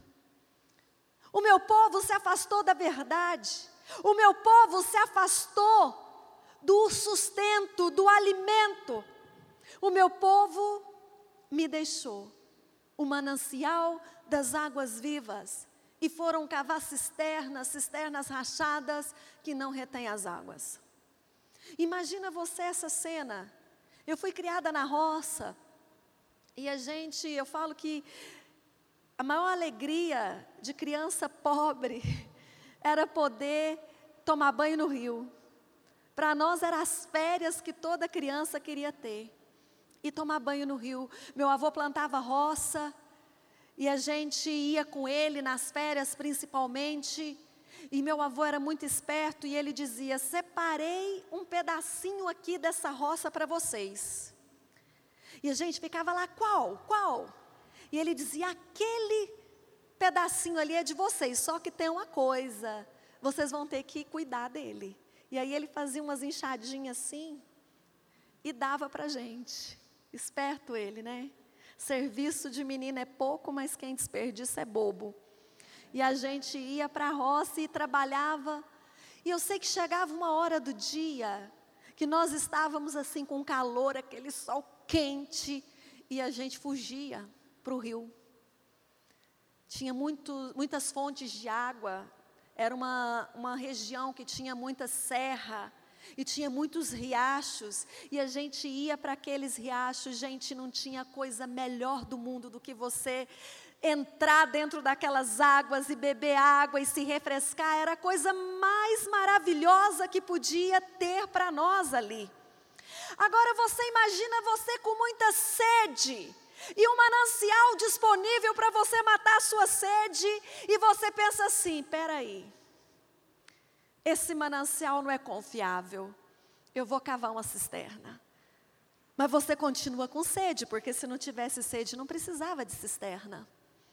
O meu povo se afastou da verdade. O meu povo se afastou do sustento, do alimento. O meu povo me deixou o manancial das águas vivas e foram cavar cisternas, cisternas rachadas que não retêm as águas. Imagina você essa cena. Eu fui criada na roça e a gente, eu falo que a maior alegria de criança pobre era poder tomar banho no rio. Para nós eram as férias que toda criança queria ter. E tomar banho no rio. Meu avô plantava roça e a gente ia com ele nas férias principalmente. E meu avô era muito esperto e ele dizia: separei um pedacinho aqui dessa roça para vocês. E a gente ficava lá: qual? Qual? E ele dizia: aquele pedacinho ali é de vocês, só que tem uma coisa, vocês vão ter que cuidar dele. E aí ele fazia umas enxadinhas assim e dava para a gente. Esperto ele, né? Serviço de menino é pouco, mas quem desperdiça é bobo. E a gente ia para a roça e trabalhava. E eu sei que chegava uma hora do dia que nós estávamos assim com calor, aquele sol quente, e a gente fugia para o rio. Tinha muito, muitas fontes de água. Era uma, uma região que tinha muita serra. E tinha muitos riachos, e a gente ia para aqueles riachos. Gente, não tinha coisa melhor do mundo do que você entrar dentro daquelas águas e beber água e se refrescar. Era a coisa mais maravilhosa que podia ter para nós ali. Agora você imagina você com muita sede, e um manancial disponível para você matar a sua sede, e você pensa assim: peraí, esse manancial não é confiável, eu vou cavar uma cisterna. Mas você continua com sede, porque se não tivesse sede, não precisava de cisterna.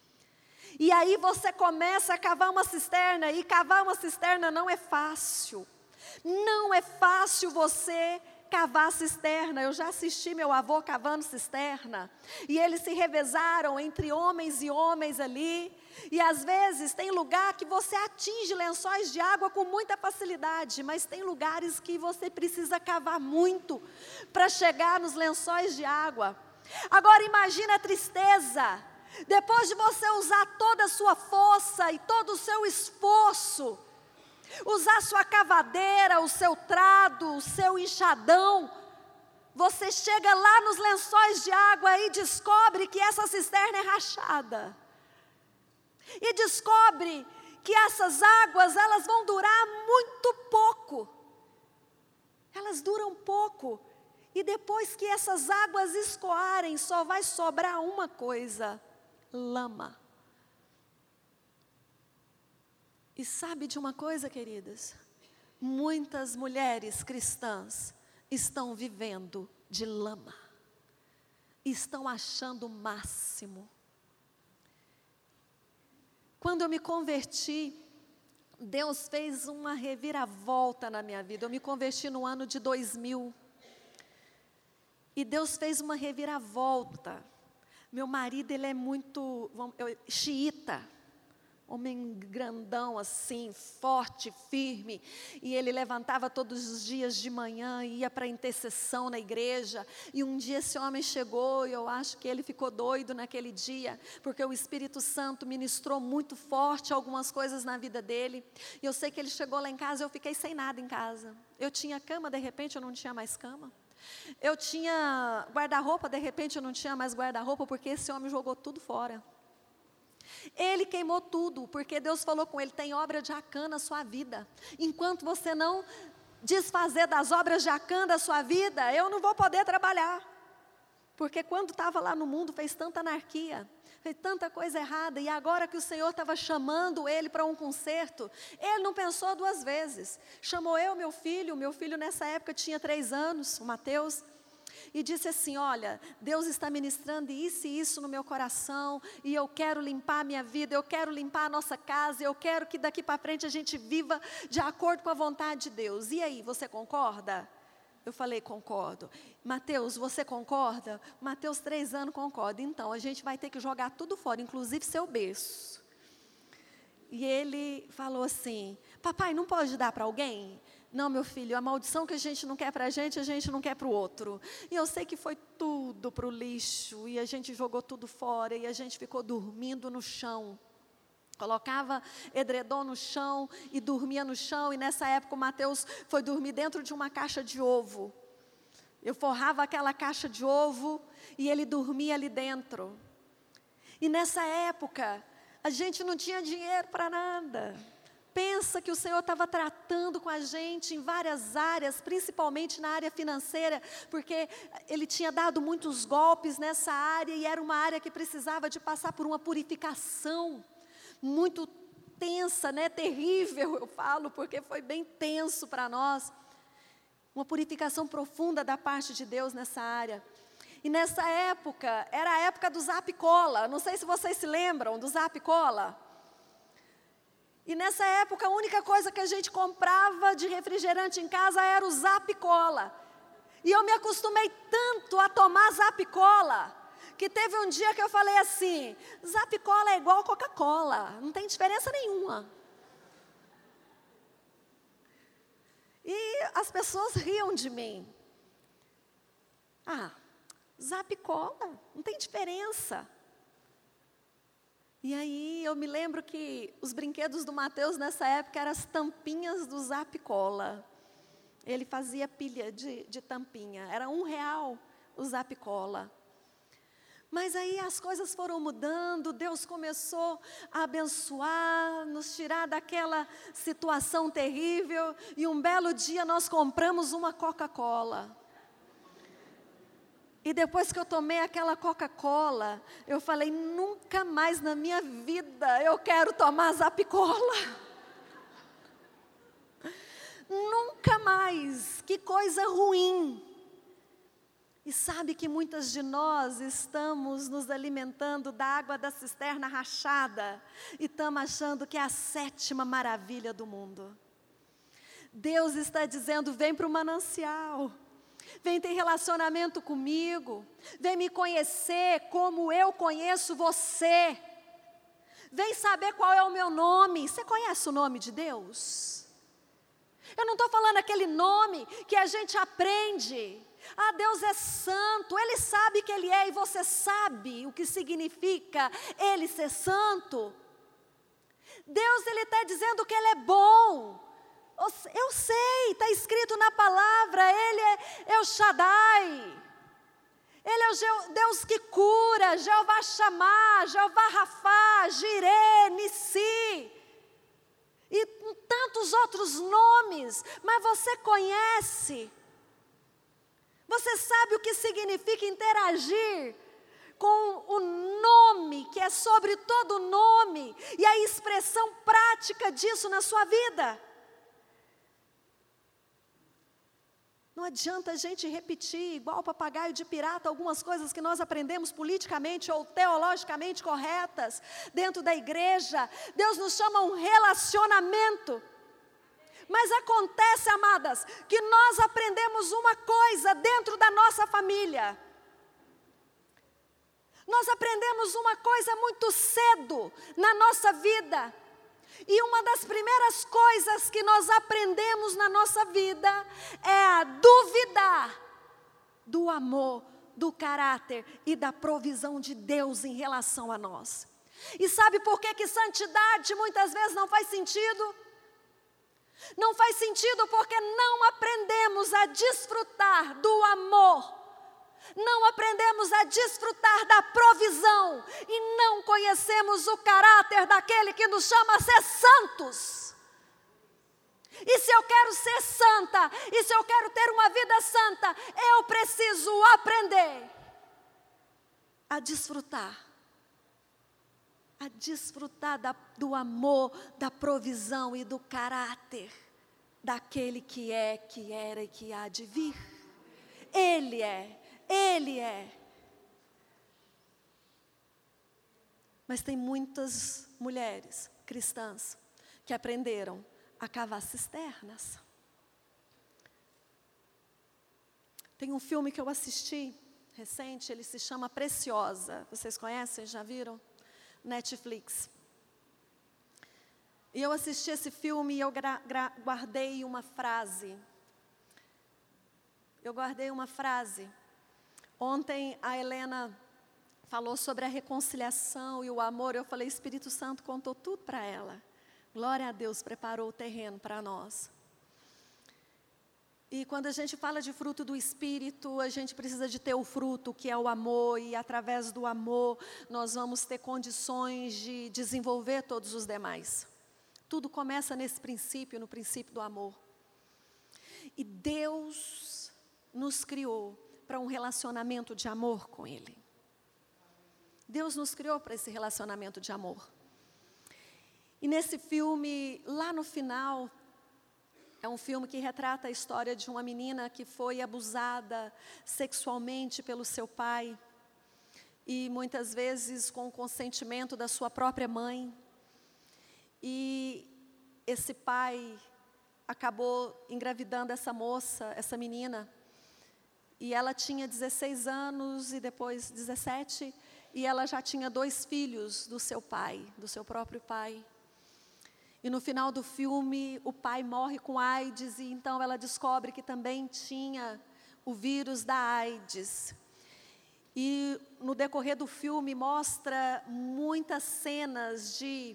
E aí você começa a cavar uma cisterna, e cavar uma cisterna não é fácil. Não é fácil você cavar cisterna. Eu já assisti meu avô cavando cisterna, e eles se revezaram entre homens e homens ali. E às vezes tem lugar que você atinge lençóis de água com muita facilidade, mas tem lugares que você precisa cavar muito para chegar nos lençóis de água. Agora imagina a tristeza, depois de você usar toda a sua força e todo o seu esforço, usar a sua cavadeira, o seu trado, o seu enxadão, você chega lá nos lençóis de água e descobre que essa cisterna é rachada. E descobre que essas águas, elas vão durar muito pouco. Elas duram pouco. E depois que essas águas escoarem, só vai sobrar uma coisa: lama. E sabe de uma coisa, queridas? Muitas mulheres cristãs estão vivendo de lama. Estão achando o máximo. Quando eu me converti, Deus fez uma reviravolta na minha vida. Eu me converti no ano de dois mil. E Deus fez uma reviravolta. Meu marido, ele é muito xiita. Homem grandão assim, forte, firme. E ele levantava todos os dias de manhã e ia para a intercessão na igreja. E um dia esse homem chegou e eu acho que ele ficou doido naquele dia, porque o Espírito Santo ministrou muito forte algumas coisas na vida dele. E eu sei que ele chegou lá em casa e eu fiquei sem nada em casa. Eu tinha cama, de repente eu não tinha mais cama. Eu tinha guarda-roupa, de repente eu não tinha mais guarda-roupa, porque esse homem jogou tudo fora. Ele queimou tudo, porque Deus falou com ele: tem obra de Acã na sua vida. Enquanto você não desfazer das obras de Acã da sua vida, eu não vou poder trabalhar. Porque quando estava lá no mundo, fez tanta anarquia, fez tanta coisa errada. E agora que o Senhor estava chamando ele para um concerto, ele não pensou duas vezes. Chamou eu, meu filho, meu filho nessa época tinha três anos, o Mateus. e disse assim: olha, Deus está ministrando isso e isso no meu coração, e eu quero limpar a minha vida, eu quero limpar a nossa casa, eu quero que daqui para frente a gente viva de acordo com a vontade de Deus. E aí, você concorda? Eu falei: concordo. Mateus, você concorda? Mateus, três anos, concorda. Então, a gente vai ter que jogar tudo fora, inclusive seu berço. E ele falou assim: papai, não pode dar para alguém? Não, meu filho, a maldição que a gente não quer para a gente, a gente não quer para o outro. E eu sei que foi tudo para o lixo, e a gente jogou tudo fora, e a gente ficou dormindo no chão. Colocava edredom no chão e dormia no chão, e nessa época o Mateus foi dormir dentro de uma caixa de ovo. Eu forrava aquela caixa de ovo e ele dormia ali dentro. E nessa época, a gente não tinha dinheiro para nada. Pensa que o Senhor estava tratando com a gente em várias áreas, principalmente na área financeira, porque Ele tinha dado muitos golpes nessa área, e era uma área que precisava de passar por uma purificação muito tensa, né? Terrível, eu falo, porque foi bem tenso para nós. Uma purificação profunda da parte de Deus nessa área. E nessa época, era a época do Zap Cola, não sei se vocês se lembram do Zap Cola. E nessa época, a única coisa que a gente comprava de refrigerante em casa era o Zap Cola. E eu me acostumei tanto a tomar Zap Cola, que teve um dia que eu falei assim: Zap Cola é igual Coca-Cola, não tem diferença nenhuma. E as pessoas riam de mim. Ah, Zap Cola, não tem diferença. E aí eu me lembro que os brinquedos do Mateus nessa época eram as tampinhas do Zap Cola. Ele fazia pilha de, de tampinha, era um real o Zap Cola. Mas aí as coisas foram mudando, Deus começou a abençoar, nos tirar daquela situação terrível, e um belo dia nós compramos uma Coca-Cola. E depois que eu tomei aquela Coca-Cola, eu falei: nunca mais na minha vida eu quero tomar Zap Cola. Nunca mais, que coisa ruim. E sabe que muitas de nós estamos nos alimentando da água da cisterna rachada, e estamos achando que é a sétima maravilha do mundo. Deus está dizendo: vem para o manancial. Vem ter relacionamento comigo, vem me conhecer como eu conheço você, vem saber qual é o meu nome. Você conhece o nome de Deus? Eu não estou falando aquele nome que a gente aprende. Ah, Deus é santo, Ele sabe que Ele é, e você sabe o que significa Ele ser santo. Deus, Ele está dizendo que Ele é bom. Eu sei, está escrito na palavra, Ele é El Shaddai. Ele é o Deus que cura, Jeová Shammah, Jeová Rafá, Jireh, Nissi. E tantos outros nomes, mas você conhece. Você sabe o que significa interagir com o nome, que é sobre todo nome, e a expressão prática disso na sua vida. Não adianta a gente repetir igual papagaio de pirata algumas coisas que nós aprendemos politicamente ou teologicamente corretas dentro da igreja. Deus nos chama a um relacionamento. Mas acontece, amadas, que nós aprendemos uma coisa dentro da nossa família. Nós aprendemos uma coisa muito cedo na nossa vida. E uma das primeiras coisas que nós aprendemos na nossa vida é a duvidar do amor, do caráter e da provisão de Deus em relação a nós. E sabe por que que santidade muitas vezes não faz sentido? Não faz sentido porque não aprendemos a desfrutar do amor. Não aprendemos a desfrutar da provisão e não conhecemos o caráter daquele que nos chama a ser santos. E se eu quero ser santa, e se eu quero ter uma vida santa, eu preciso aprender a desfrutar. A desfrutar da, do amor, da provisão e do caráter daquele que é, que era e que há de vir. Ele é Ele é. Mas tem muitas mulheres cristãs que aprenderam a cavar cisternas. Tem um filme que eu assisti recente, ele se chama Preciosa. Vocês conhecem? Já viram? Netflix. E eu assisti esse filme e eu gra- gra- guardei uma frase. Eu guardei uma frase. Ontem a Helena falou sobre a reconciliação e o amor. Eu falei, Espírito Santo contou tudo para ela. Glória a Deus, preparou o terreno para nós. E quando a gente fala de fruto do Espírito, a gente precisa de ter o fruto, que é o amor. E através do amor, nós vamos ter condições de desenvolver todos os demais. Tudo começa nesse princípio, no princípio do amor. E Deus nos criou para um relacionamento de amor com Ele. Deus nos criou para esse relacionamento de amor. E nesse filme, lá no final, é um filme que retrata a história de uma menina que foi abusada sexualmente pelo seu pai. E muitas vezes com o consentimento da sua própria mãe. E esse pai acabou engravidando essa moça, essa menina. E ela tinha dezesseis anos e depois dezessete. E ela já tinha dois filhos do seu pai, do seu próprio pai. E no final do filme, o pai morre com AIDS. E então ela descobre que também tinha o vírus da AIDS. E no decorrer do filme mostra muitas cenas de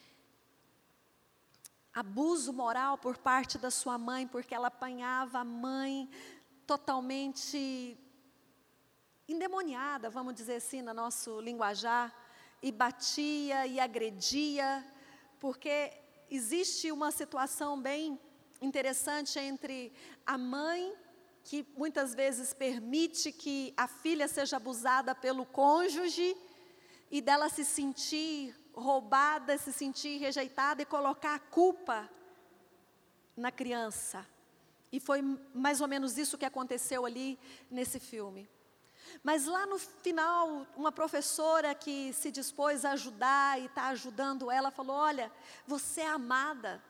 abuso moral por parte da sua mãe, porque ela apanhava a mãe totalmente endemoniada, vamos dizer assim, no nosso linguajar, e batia e agredia, porque existe uma situação bem interessante entre a mãe, que muitas vezes permite que a filha seja abusada pelo cônjuge, e dela se sentir roubada, se sentir rejeitada e colocar a culpa na criança. E foi mais ou menos isso que aconteceu ali nesse filme. Mas lá no final, uma professora que se dispôs a ajudar e está ajudando ela, falou, olha, você é amada.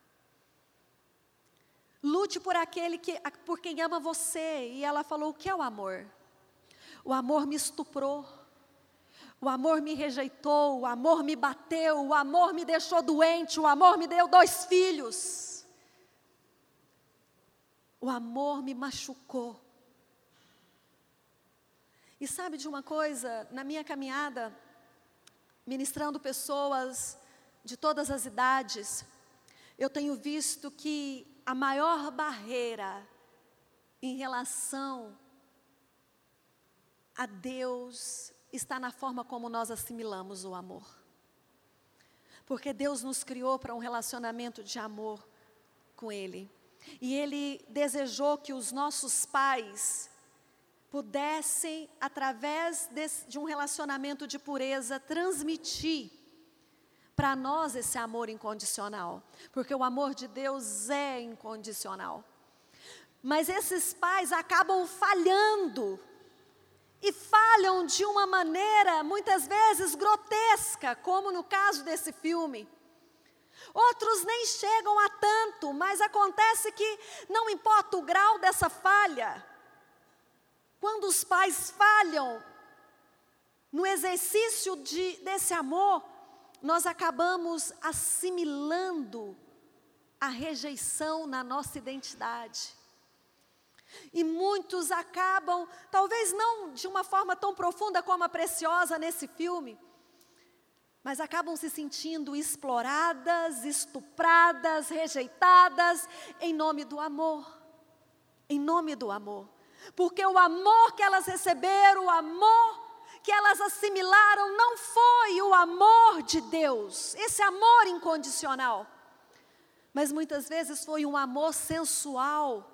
Lute por aquele que, por quem ama você. E ela falou, o que é o amor? O amor me estuprou. O amor me rejeitou, o amor me bateu, o amor me deixou doente, o amor me deu dois filhos. O amor me machucou. E sabe de uma coisa, na minha caminhada, ministrando pessoas de todas as idades, eu tenho visto que a maior barreira em relação a Deus está na forma como nós assimilamos o amor. Porque Deus nos criou para um relacionamento de amor com Ele. E Ele desejou que os nossos pais pudessem, através desse, de um relacionamento de pureza, transmitir para nós esse amor incondicional. Porque o amor de Deus é incondicional. Mas esses pais acabam falhando. E falham de uma maneira, muitas vezes, grotesca, como no caso desse filme. Outros nem chegam a tanto, mas acontece que não importa o grau dessa falha. Quando os pais falham no exercício de, desse amor, nós acabamos assimilando a rejeição na nossa identidade. E muitos acabam, talvez não de uma forma tão profunda como a Preciosa nesse filme, mas acabam se sentindo exploradas, estupradas, rejeitadas, em nome do amor. Em nome do amor. Porque o amor que elas receberam, o amor que elas assimilaram, não foi o amor de Deus, esse amor incondicional. Mas muitas vezes foi um amor sensual.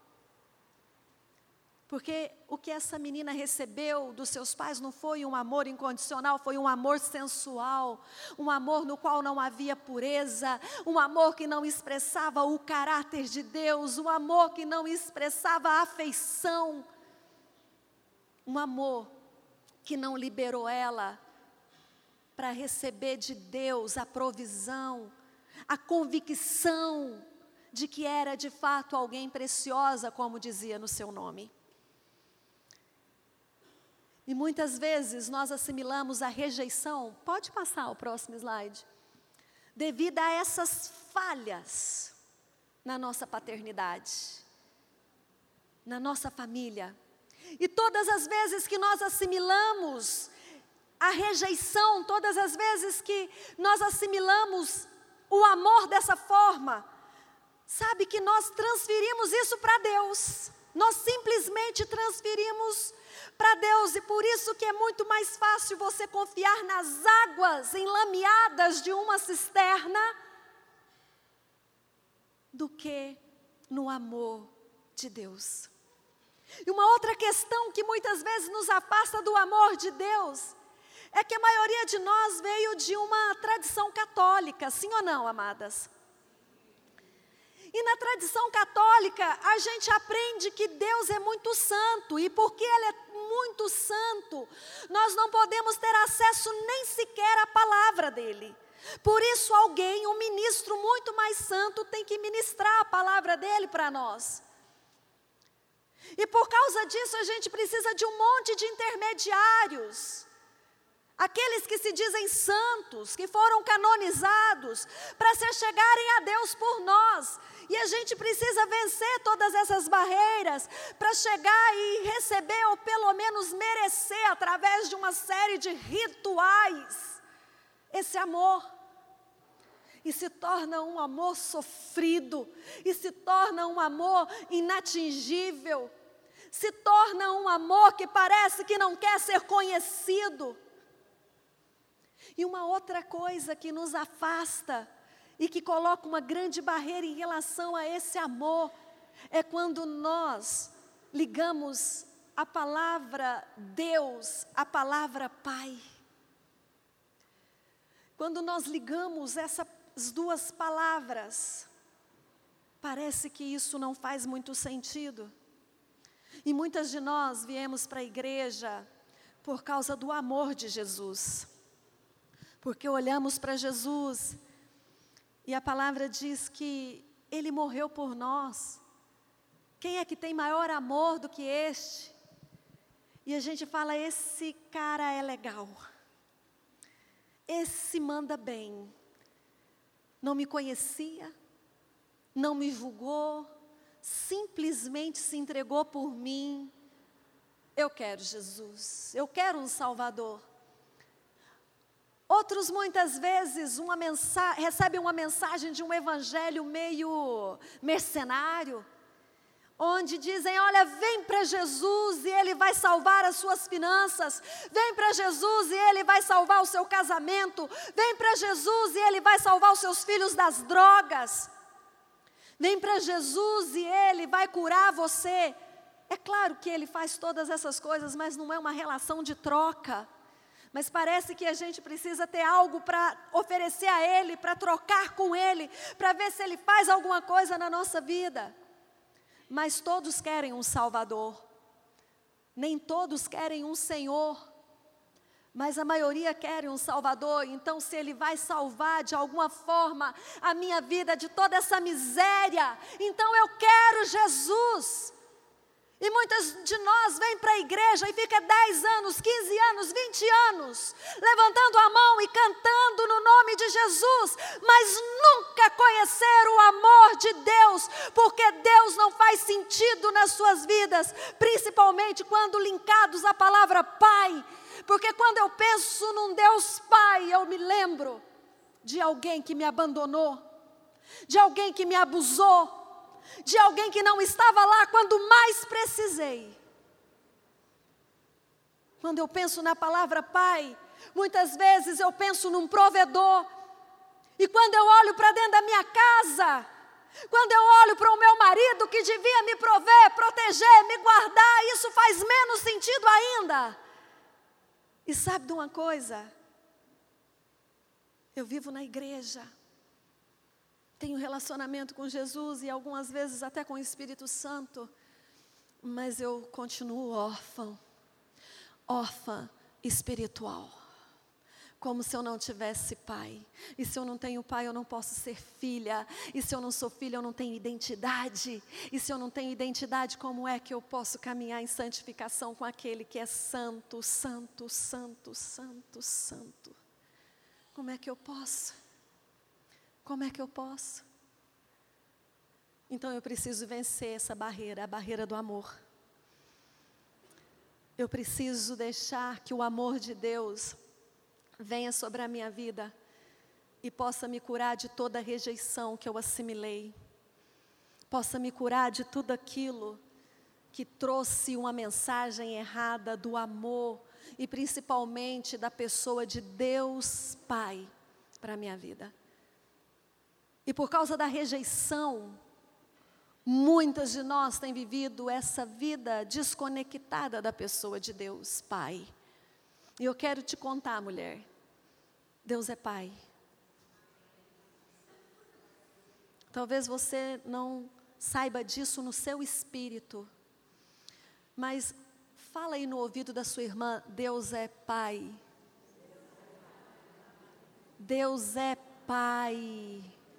Porque o que essa menina recebeu dos seus pais não foi um amor incondicional, foi um amor sensual, um amor no qual não havia pureza, um amor que não expressava o caráter de Deus, um amor que não expressava a afeição. Um amor que não liberou ela para receber de Deus a provisão, a convicção de que era de fato alguém preciosa, como dizia no seu nome. E muitas vezes nós assimilamos a rejeição, pode passar o próximo slide, devido a essas falhas na nossa paternidade, na nossa família. E todas as vezes que nós assimilamos a rejeição, todas as vezes que nós assimilamos o amor dessa forma, sabe que nós transferimos isso para Deus. Nós simplesmente transferimos para Deus, e por isso que é muito mais fácil você confiar nas águas enlameadas de uma cisterna do que no amor de Deus. E uma outra questão que muitas vezes nos afasta do amor de Deus é que a maioria de nós veio de uma tradição católica, sim ou não, amadas? E na tradição católica, a gente aprende que Deus é muito santo, e porque Ele é muito santo, nós não podemos ter acesso nem sequer à palavra dEle. Por isso alguém, um ministro muito mais santo, tem que ministrar a palavra dEle para nós. E por causa disso, a gente precisa de um monte de intermediários. Aqueles que se dizem santos, que foram canonizados, para se chegarem a Deus por nós. E a gente precisa vencer todas essas barreiras, para chegar e receber, ou pelo menos merecer, através de uma série de rituais, esse amor. E se torna um amor sofrido, e se torna um amor inatingível, se torna um amor que parece que não quer ser conhecido. E uma outra coisa que nos afasta e que coloca uma grande barreira em relação a esse amor, é quando nós ligamos a palavra Deus à palavra Pai. Quando nós ligamos essas duas palavras, parece que isso não faz muito sentido. E muitas de nós viemos para a igreja por causa do amor de Jesus. Porque olhamos para Jesus e a palavra diz que Ele morreu por nós. Quem é que tem maior amor do que este? E a gente fala, esse cara é legal. Esse manda bem. Não me conhecia, não me julgou, simplesmente se entregou por mim. Eu quero Jesus, eu quero um Salvador. Outros muitas vezes uma mensa- recebem uma mensagem de um evangelho meio mercenário, onde dizem, olha, vem para Jesus e Ele vai salvar as suas finanças, vem para Jesus e Ele vai salvar o seu casamento, vem para Jesus e Ele vai salvar os seus filhos das drogas, vem para Jesus e Ele vai curar você. É claro que Ele faz todas essas coisas, mas não é uma relação de troca. Mas parece que a gente precisa ter algo para oferecer a Ele, para trocar com Ele, para ver se Ele faz alguma coisa na nossa vida. Mas todos querem um Salvador, nem todos querem um Senhor, mas a maioria quer um Salvador. Então se Ele vai salvar de alguma forma a minha vida de toda essa miséria, então eu quero Jesus. E muitas de nós vêm para a igreja e fica dez anos, quinze anos, vinte anos, levantando a mão e cantando no nome de Jesus, mas nunca conheceram o amor de Deus, porque Deus não faz sentido nas suas vidas, principalmente quando linkados à palavra Pai, porque quando eu penso num Deus Pai, eu me lembro de alguém que me abandonou, de alguém que me abusou, de alguém que não estava lá quando mais precisei. Quando eu penso na palavra Pai, muitas vezes eu penso num provedor. E quando eu olho para dentro da minha casa, quando eu olho para o meu marido que devia me prover, proteger, me guardar, isso faz menos sentido ainda. E sabe de uma coisa? Eu vivo na igreja, tenho relacionamento com Jesus e algumas vezes até com o Espírito Santo, mas eu continuo órfão, órfã espiritual. Como se eu não tivesse pai. E se eu não tenho pai, eu não posso ser filha. E se eu não sou filha, eu não tenho identidade. E se eu não tenho identidade, como é que eu posso caminhar em santificação com aquele que é santo, santo, santo, santo, santo? Como é que eu posso? Como é que eu posso? Então eu preciso vencer essa barreira, a barreira do amor. Eu preciso deixar que o amor de Deus venha sobre a minha vida e possa me curar de toda a rejeição que eu assimilei. Possa me curar de tudo aquilo que trouxe uma mensagem errada do amor e principalmente da pessoa de Deus Pai para a minha vida. E por causa da rejeição, muitas de nós têm vivido essa vida desconectada da pessoa de Deus Pai. E eu quero te contar, mulher, Deus é Pai. Talvez você não saiba disso no seu espírito, mas fala aí no ouvido da sua irmã, Deus é Pai. Deus é Pai.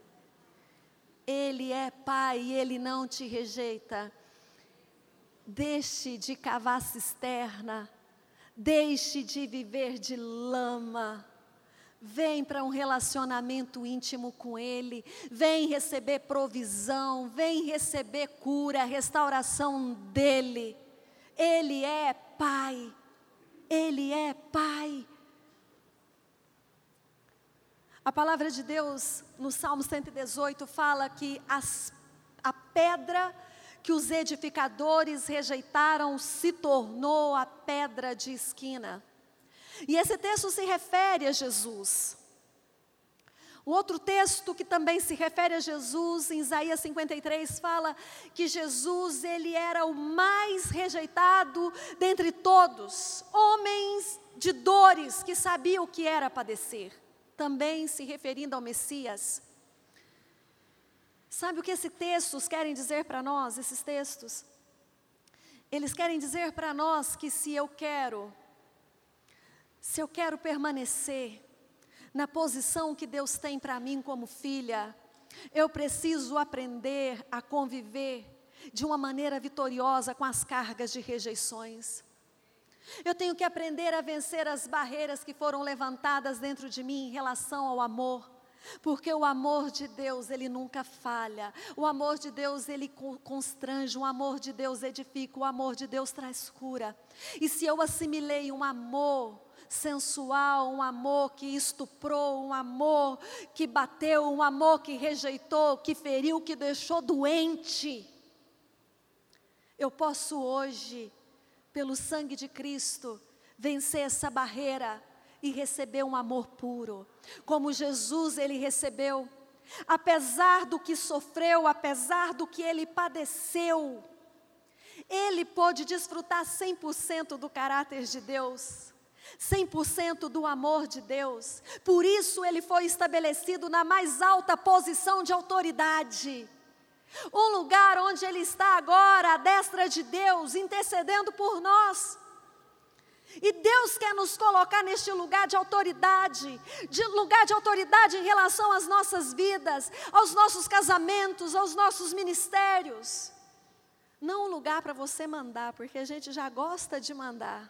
Ele é Pai e Ele não te rejeita. Deixe de cavar cisterna. Deixe de viver de lama. Vem para um relacionamento íntimo com Ele. Vem receber provisão. Vem receber cura, restauração dEle. Ele é Pai. Ele é Pai. A palavra de Deus, no Salmo cento e dezoito, fala que as, a pedra que os edificadores rejeitaram se tornou a pedra de esquina. E esse texto se refere a Jesus. Um outro texto que também se refere a Jesus, em Isaías cinquenta e três, fala que Jesus, ele era o mais rejeitado dentre todos, homens de dores que sabiam o que era padecer, também se referindo ao Messias. Sabe o que esses textos querem dizer para nós, esses textos? Eles querem dizer para nós que se eu quero, se eu quero permanecer na posição que Deus tem para mim como filha, eu preciso aprender a conviver de uma maneira vitoriosa com as cargas de rejeições. Eu tenho que aprender a vencer as barreiras que foram levantadas dentro de mim em relação ao amor. Porque o amor de Deus, ele nunca falha. O amor de Deus, ele constrange. O amor de Deus edifica. O amor de Deus traz cura. E se eu assimilei um amor sensual, um amor que estuprou, um amor que bateu, um amor que rejeitou, que feriu, que deixou doente, eu posso hoje, pelo sangue de Cristo, vencer essa barreira e receber um amor puro, como Jesus ele recebeu, apesar do que sofreu, apesar do que ele padeceu, ele pôde desfrutar cem por cento do caráter de Deus, cem por cento do amor de Deus, por isso ele foi estabelecido na mais alta posição de autoridade, um lugar onde ele está agora, à destra de Deus, intercedendo por nós. E Deus quer nos colocar neste lugar de autoridade, de lugar de autoridade em relação às nossas vidas, aos nossos casamentos, aos nossos ministérios. Não um lugar para você mandar, porque a gente já gosta de mandar,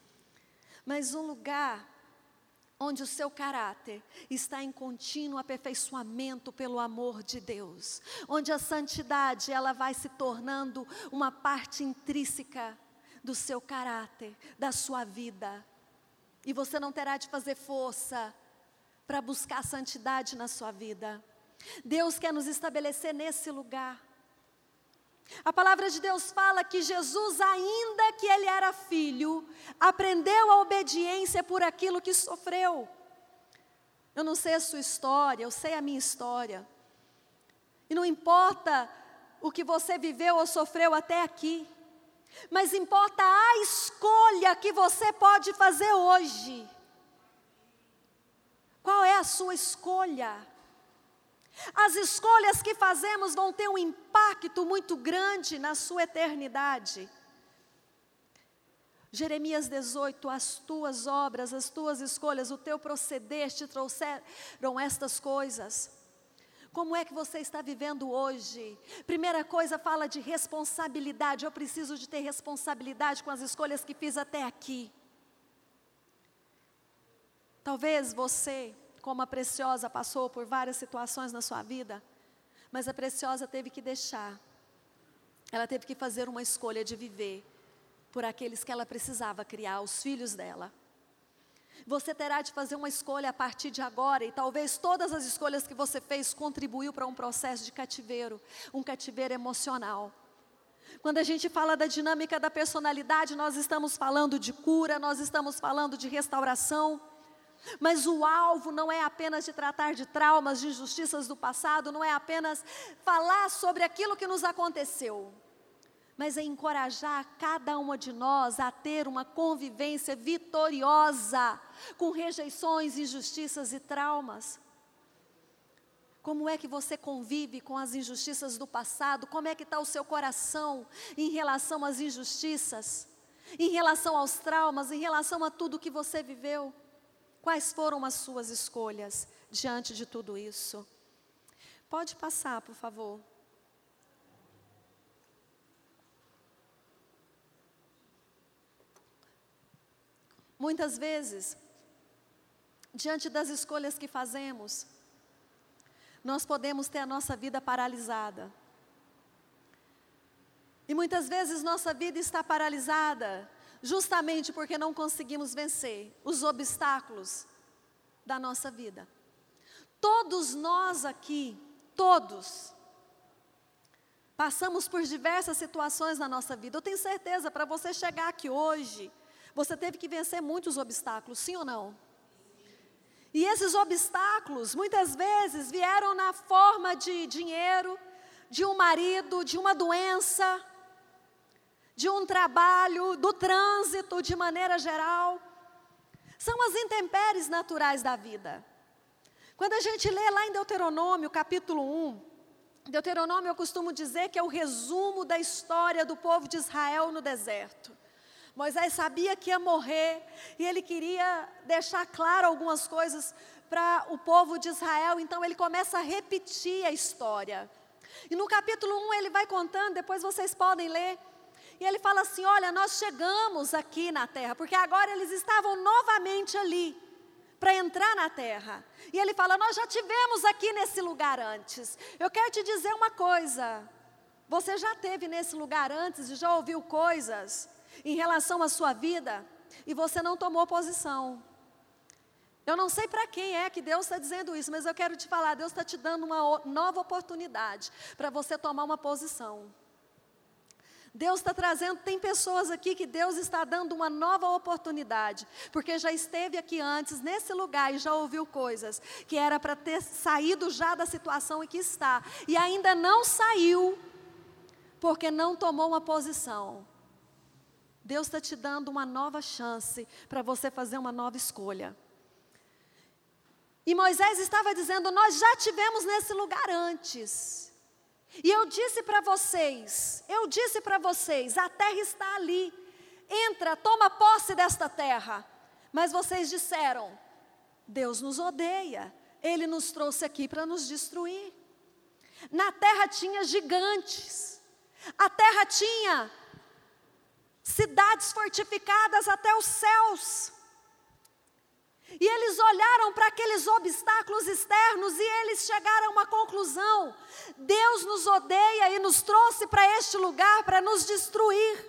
mas um lugar onde o seu caráter está em contínuo aperfeiçoamento pelo amor de Deus, onde a santidade ela vai se tornando uma parte intrínseca do seu caráter, da sua vida, e você não terá de fazer força para buscar a santidade na sua vida. Deus quer nos estabelecer nesse lugar. A palavra de Deus fala que Jesus, ainda que ele era filho, aprendeu a obediência por aquilo que sofreu. Eu não sei a sua história, eu sei a minha história. E não importa o que você viveu ou sofreu até aqui, mas importa a escolha que você pode fazer hoje. Qual é a sua escolha? As escolhas que fazemos vão ter um impacto muito grande na sua eternidade. Jeremias dezoito, as tuas obras, as tuas escolhas, o teu proceder te trouxeram estas coisas. Como é que você está vivendo hoje? Primeira coisa, fala de responsabilidade. Eu preciso de ter responsabilidade com as escolhas que fiz até aqui. Talvez você, como a Preciosa, passou por várias situações na sua vida, mas a Preciosa teve que deixar. Ela teve que fazer uma escolha de viver por aqueles que ela precisava criar, os filhos dela. Você terá de fazer uma escolha a partir de agora, e talvez todas as escolhas que você fez contribuiu para um processo de cativeiro, um cativeiro emocional. Quando a gente fala da dinâmica da personalidade, nós estamos falando de cura, nós estamos falando de restauração, mas o alvo não é apenas de tratar de traumas, de injustiças do passado, não é apenas falar sobre aquilo que nos aconteceu, mas é encorajar cada uma de nós a ter uma convivência vitoriosa com rejeições, injustiças e traumas. Como é que você convive com as injustiças do passado? Como é que está o seu coração em relação às injustiças? Em relação aos traumas, em relação a tudo que você viveu? Quais foram as suas escolhas diante de tudo isso? Pode passar, por favor. Muitas vezes, diante das escolhas que fazemos, nós podemos ter a nossa vida paralisada. E muitas vezes nossa vida está paralisada justamente porque não conseguimos vencer os obstáculos da nossa vida. Todos nós aqui, todos, passamos por diversas situações na nossa vida. Eu tenho certeza, para você chegar aqui hoje, você teve que vencer muitos obstáculos, sim ou não? E esses obstáculos, muitas vezes, vieram na forma de dinheiro, de um marido, de uma doença, de um trabalho, do trânsito, de maneira geral. São as intempéries naturais da vida. Quando a gente lê lá em Deuteronômio, capítulo um, Deuteronômio eu costumo dizer que é o resumo da história do povo de Israel no deserto. Moisés sabia que ia morrer e ele queria deixar claro algumas coisas para o povo de Israel, então ele começa a repetir a história. E no capítulo um ele vai contando, depois vocês podem ler, e ele fala assim, olha, nós chegamos aqui na terra, porque agora eles estavam novamente ali, para entrar na terra. E ele fala, nós já tivemos aqui nesse lugar antes. Eu quero te dizer uma coisa, você já esteve nesse lugar antes e já ouviu coisas em relação à sua vida, e você não tomou posição. Eu não sei para quem é que Deus está dizendo isso, mas eu quero te falar, Deus está te dando uma nova oportunidade para você tomar uma posição. Deus está trazendo, tem pessoas aqui que Deus está dando uma nova oportunidade, porque já esteve aqui antes, nesse lugar, e já ouviu coisas, que era para ter saído já da situação em que está, e ainda não saiu, porque não tomou uma posição. Deus está te dando uma nova chance para você fazer uma nova escolha. E Moisés estava dizendo, nós já tivemos nesse lugar antes. E eu disse para vocês, eu disse para vocês, a terra está ali. Entra, toma posse desta terra. Mas vocês disseram, Deus nos odeia. Ele nos trouxe aqui para nos destruir. Na terra tinha gigantes. A terra tinha cidades fortificadas até os céus. E eles olharam para aqueles obstáculos externos e eles chegaram a uma conclusão. Deus nos odeia e nos trouxe para este lugar para nos destruir.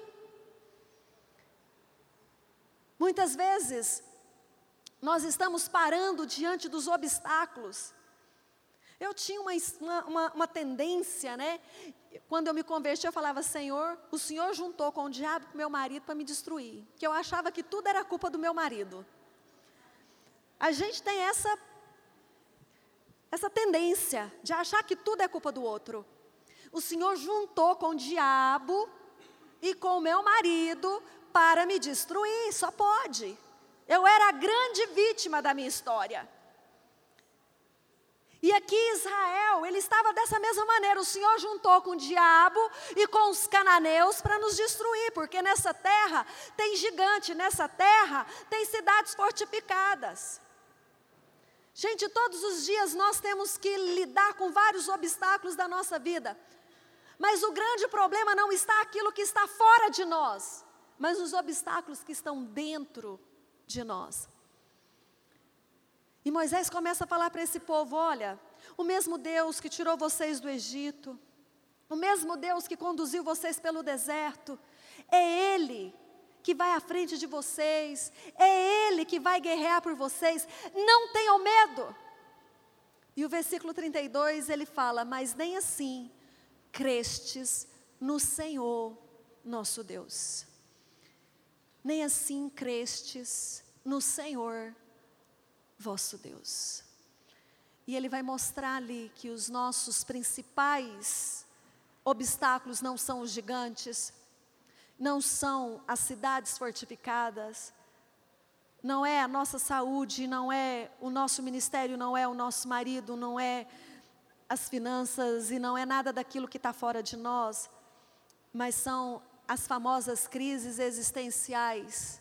Muitas vezes, nós estamos parando diante dos obstáculos. Eu tinha uma, uma, uma tendência, né? Quando eu me converti, eu falava, Senhor, o Senhor juntou com o diabo, com meu marido, para me destruir. Que eu achava que tudo era culpa do meu marido. A gente tem essa, essa tendência de achar que tudo é culpa do outro. O Senhor juntou com o diabo e com o meu marido para me destruir, só pode. Eu era a grande vítima da minha história. E aqui Israel, ele estava dessa mesma maneira. O Senhor juntou com o diabo e com os cananeus para nos destruir, porque nessa terra tem gigante, nessa terra tem cidades fortificadas. Gente, todos os dias nós temos que lidar com vários obstáculos da nossa vida. Mas o grande problema não está aquilo que está fora de nós, mas os obstáculos que estão dentro de nós. E Moisés começa a falar para esse povo: olha, o mesmo Deus que tirou vocês do Egito, o mesmo Deus que conduziu vocês pelo deserto, é Ele que vai à frente de vocês, é Ele que vai guerrear por vocês, não tenham medo. E o versículo trinta e dois, ele fala: mas nem assim crestes no Senhor nosso Deus. Nem assim crestes no Senhor vosso Deus. E ele vai mostrar ali que os nossos principais obstáculos não são os gigantes, não são as cidades fortificadas, não é a nossa saúde, não é o nosso ministério, não é o nosso marido, não é as finanças e não é nada daquilo que está fora de nós, mas são as famosas crises existenciais,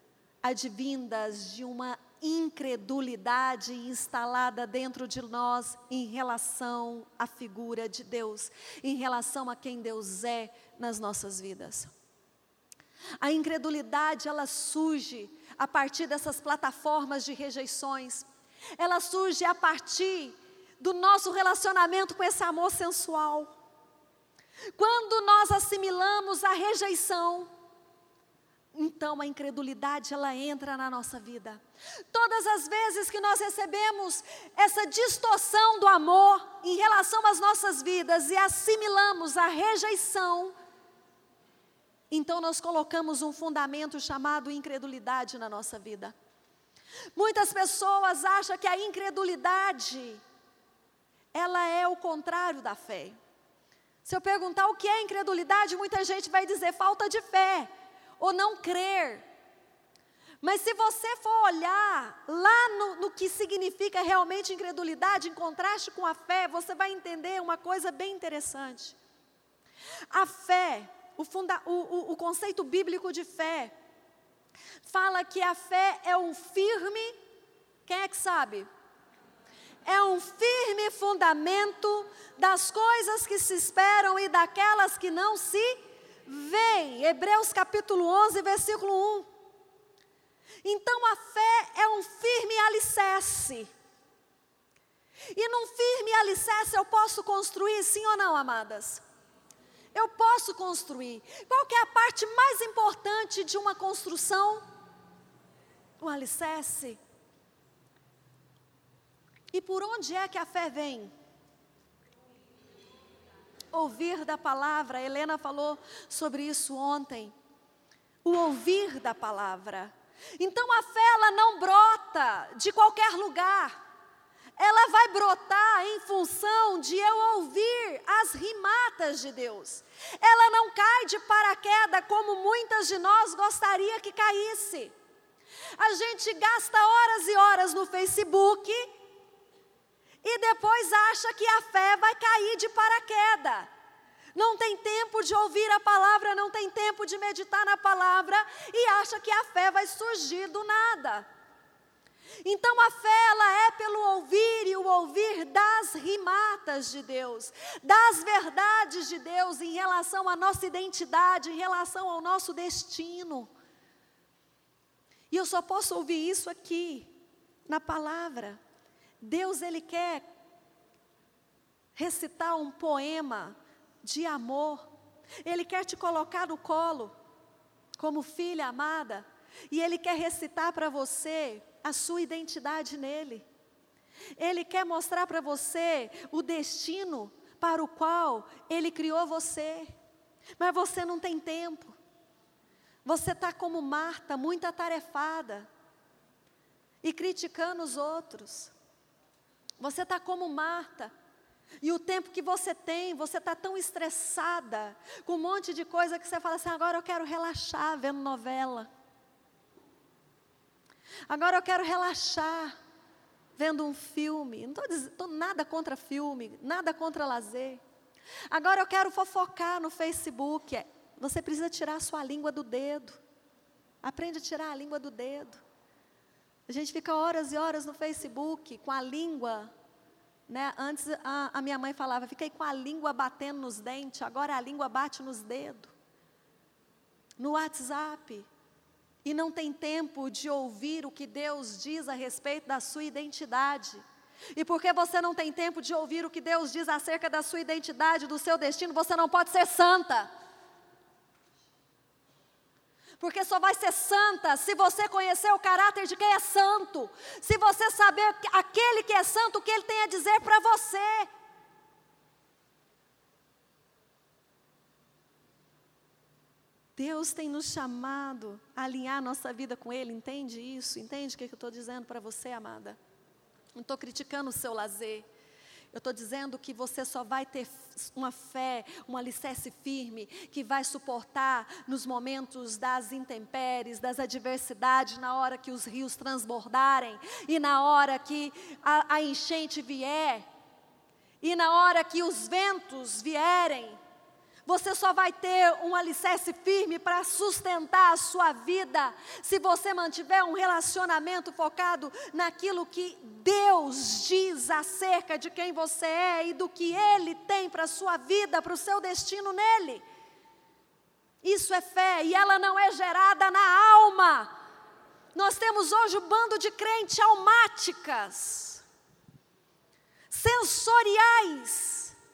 advindas de uma incredulidade instalada dentro de nós em relação à figura de Deus, em relação a quem Deus é nas nossas vidas. A incredulidade, ela surge a partir dessas plataformas de rejeições, ela surge a partir do nosso relacionamento com esse amor sensual. Quando nós assimilamos a rejeição, então a incredulidade, ela entra na nossa vida. Todas as vezes que nós recebemos essa distorção do amor em relação às nossas vidas e assimilamos a rejeição, então nós colocamos um fundamento chamado incredulidade na nossa vida. Muitas pessoas acham que a incredulidade, ela é o contrário da fé. Se eu perguntar o que é incredulidade, muita gente vai dizer falta de fé, ou não crer. Mas se você for olhar lá no, no que significa realmente incredulidade, em contraste com a fé, você vai entender uma coisa bem interessante. A fé, o, funda, o, o, o conceito bíblico de fé, fala que a fé é um firme, quem é que sabe? É um firme fundamento das coisas que se esperam e daquelas que não se veem. Hebreus capítulo onze, versículo um. Então a fé é um firme alicerce. E num firme alicerce eu posso construir, sim ou não, amadas? Eu posso construir. Qual que é a parte mais importante de uma construção? O alicerce. E por onde é que a fé vem? Ouvir da palavra. A Helena falou sobre isso ontem. O ouvir da palavra. Então a fé, ela não brota de qualquer lugar. Ela vai brotar em função de eu ouvir as rimatas de Deus. Ela não cai de paraquedas como muitas de nós gostaria que caísse. A gente gasta horas e horas no Facebook e depois acha que a fé vai cair de paraquedas. Não tem tempo de ouvir a palavra, não tem tempo de meditar na palavra e acha que a fé vai surgir do nada. Então a fé, ela é pelo ouvir e o ouvir das rimatas de Deus, das verdades de Deus em relação à nossa identidade, em relação ao nosso destino. E eu só posso ouvir isso aqui, na palavra. Deus, Ele quer recitar um poema de amor. Ele quer te colocar no colo, como filha amada, e Ele quer recitar para você a sua identidade nele. Ele quer mostrar para você o destino para o qual Ele criou você. Mas você não tem tempo. Você está como Marta, muito atarefada e criticando os outros. Você está como Marta, e o tempo que você tem, você está tão estressada, com um monte de coisa que você fala assim, agora eu quero relaxar vendo novela. Agora eu quero relaxar. vendo um filme. Não estou nada contra filme, nada contra lazer. Agora eu quero fofocar no Facebook. Você precisa tirar a sua língua do dedo. Aprende a tirar a língua do dedo. A gente fica horas e horas no Facebook com a língua, né? Antes a, a minha mãe falava, fiquei com a língua batendo nos dentes, agora a língua bate nos dedos. No WhatsApp. E não tem tempo de ouvir o que Deus diz a respeito da sua identidade. E porque você não tem tempo de ouvir o que Deus diz acerca da sua identidade, do seu destino, você não pode ser santa. Porque só vai ser santa se você conhecer o caráter de quem é santo. Se você saber aquele que é santo, o que ele tem a dizer para você. Deus tem nos chamado a alinhar nossa vida com Ele, entende isso? Entende o que eu estou dizendo para você, amada? Não estou criticando o seu lazer. Eu estou dizendo que você só vai ter uma fé, um alicerce firme, que vai suportar nos momentos das intempéries, das adversidades, na hora que os rios transbordarem, e na hora que a, a enchente vier, e na hora que os ventos vierem. Você só vai ter um alicerce firme para sustentar a sua vida se você mantiver um relacionamento focado naquilo que Deus diz acerca de quem você é e do que Ele tem para a sua vida, para o seu destino nele. Isso é fé e ela não é gerada na alma. Nós temos hoje um bando de crentes almáticas, sensoriais.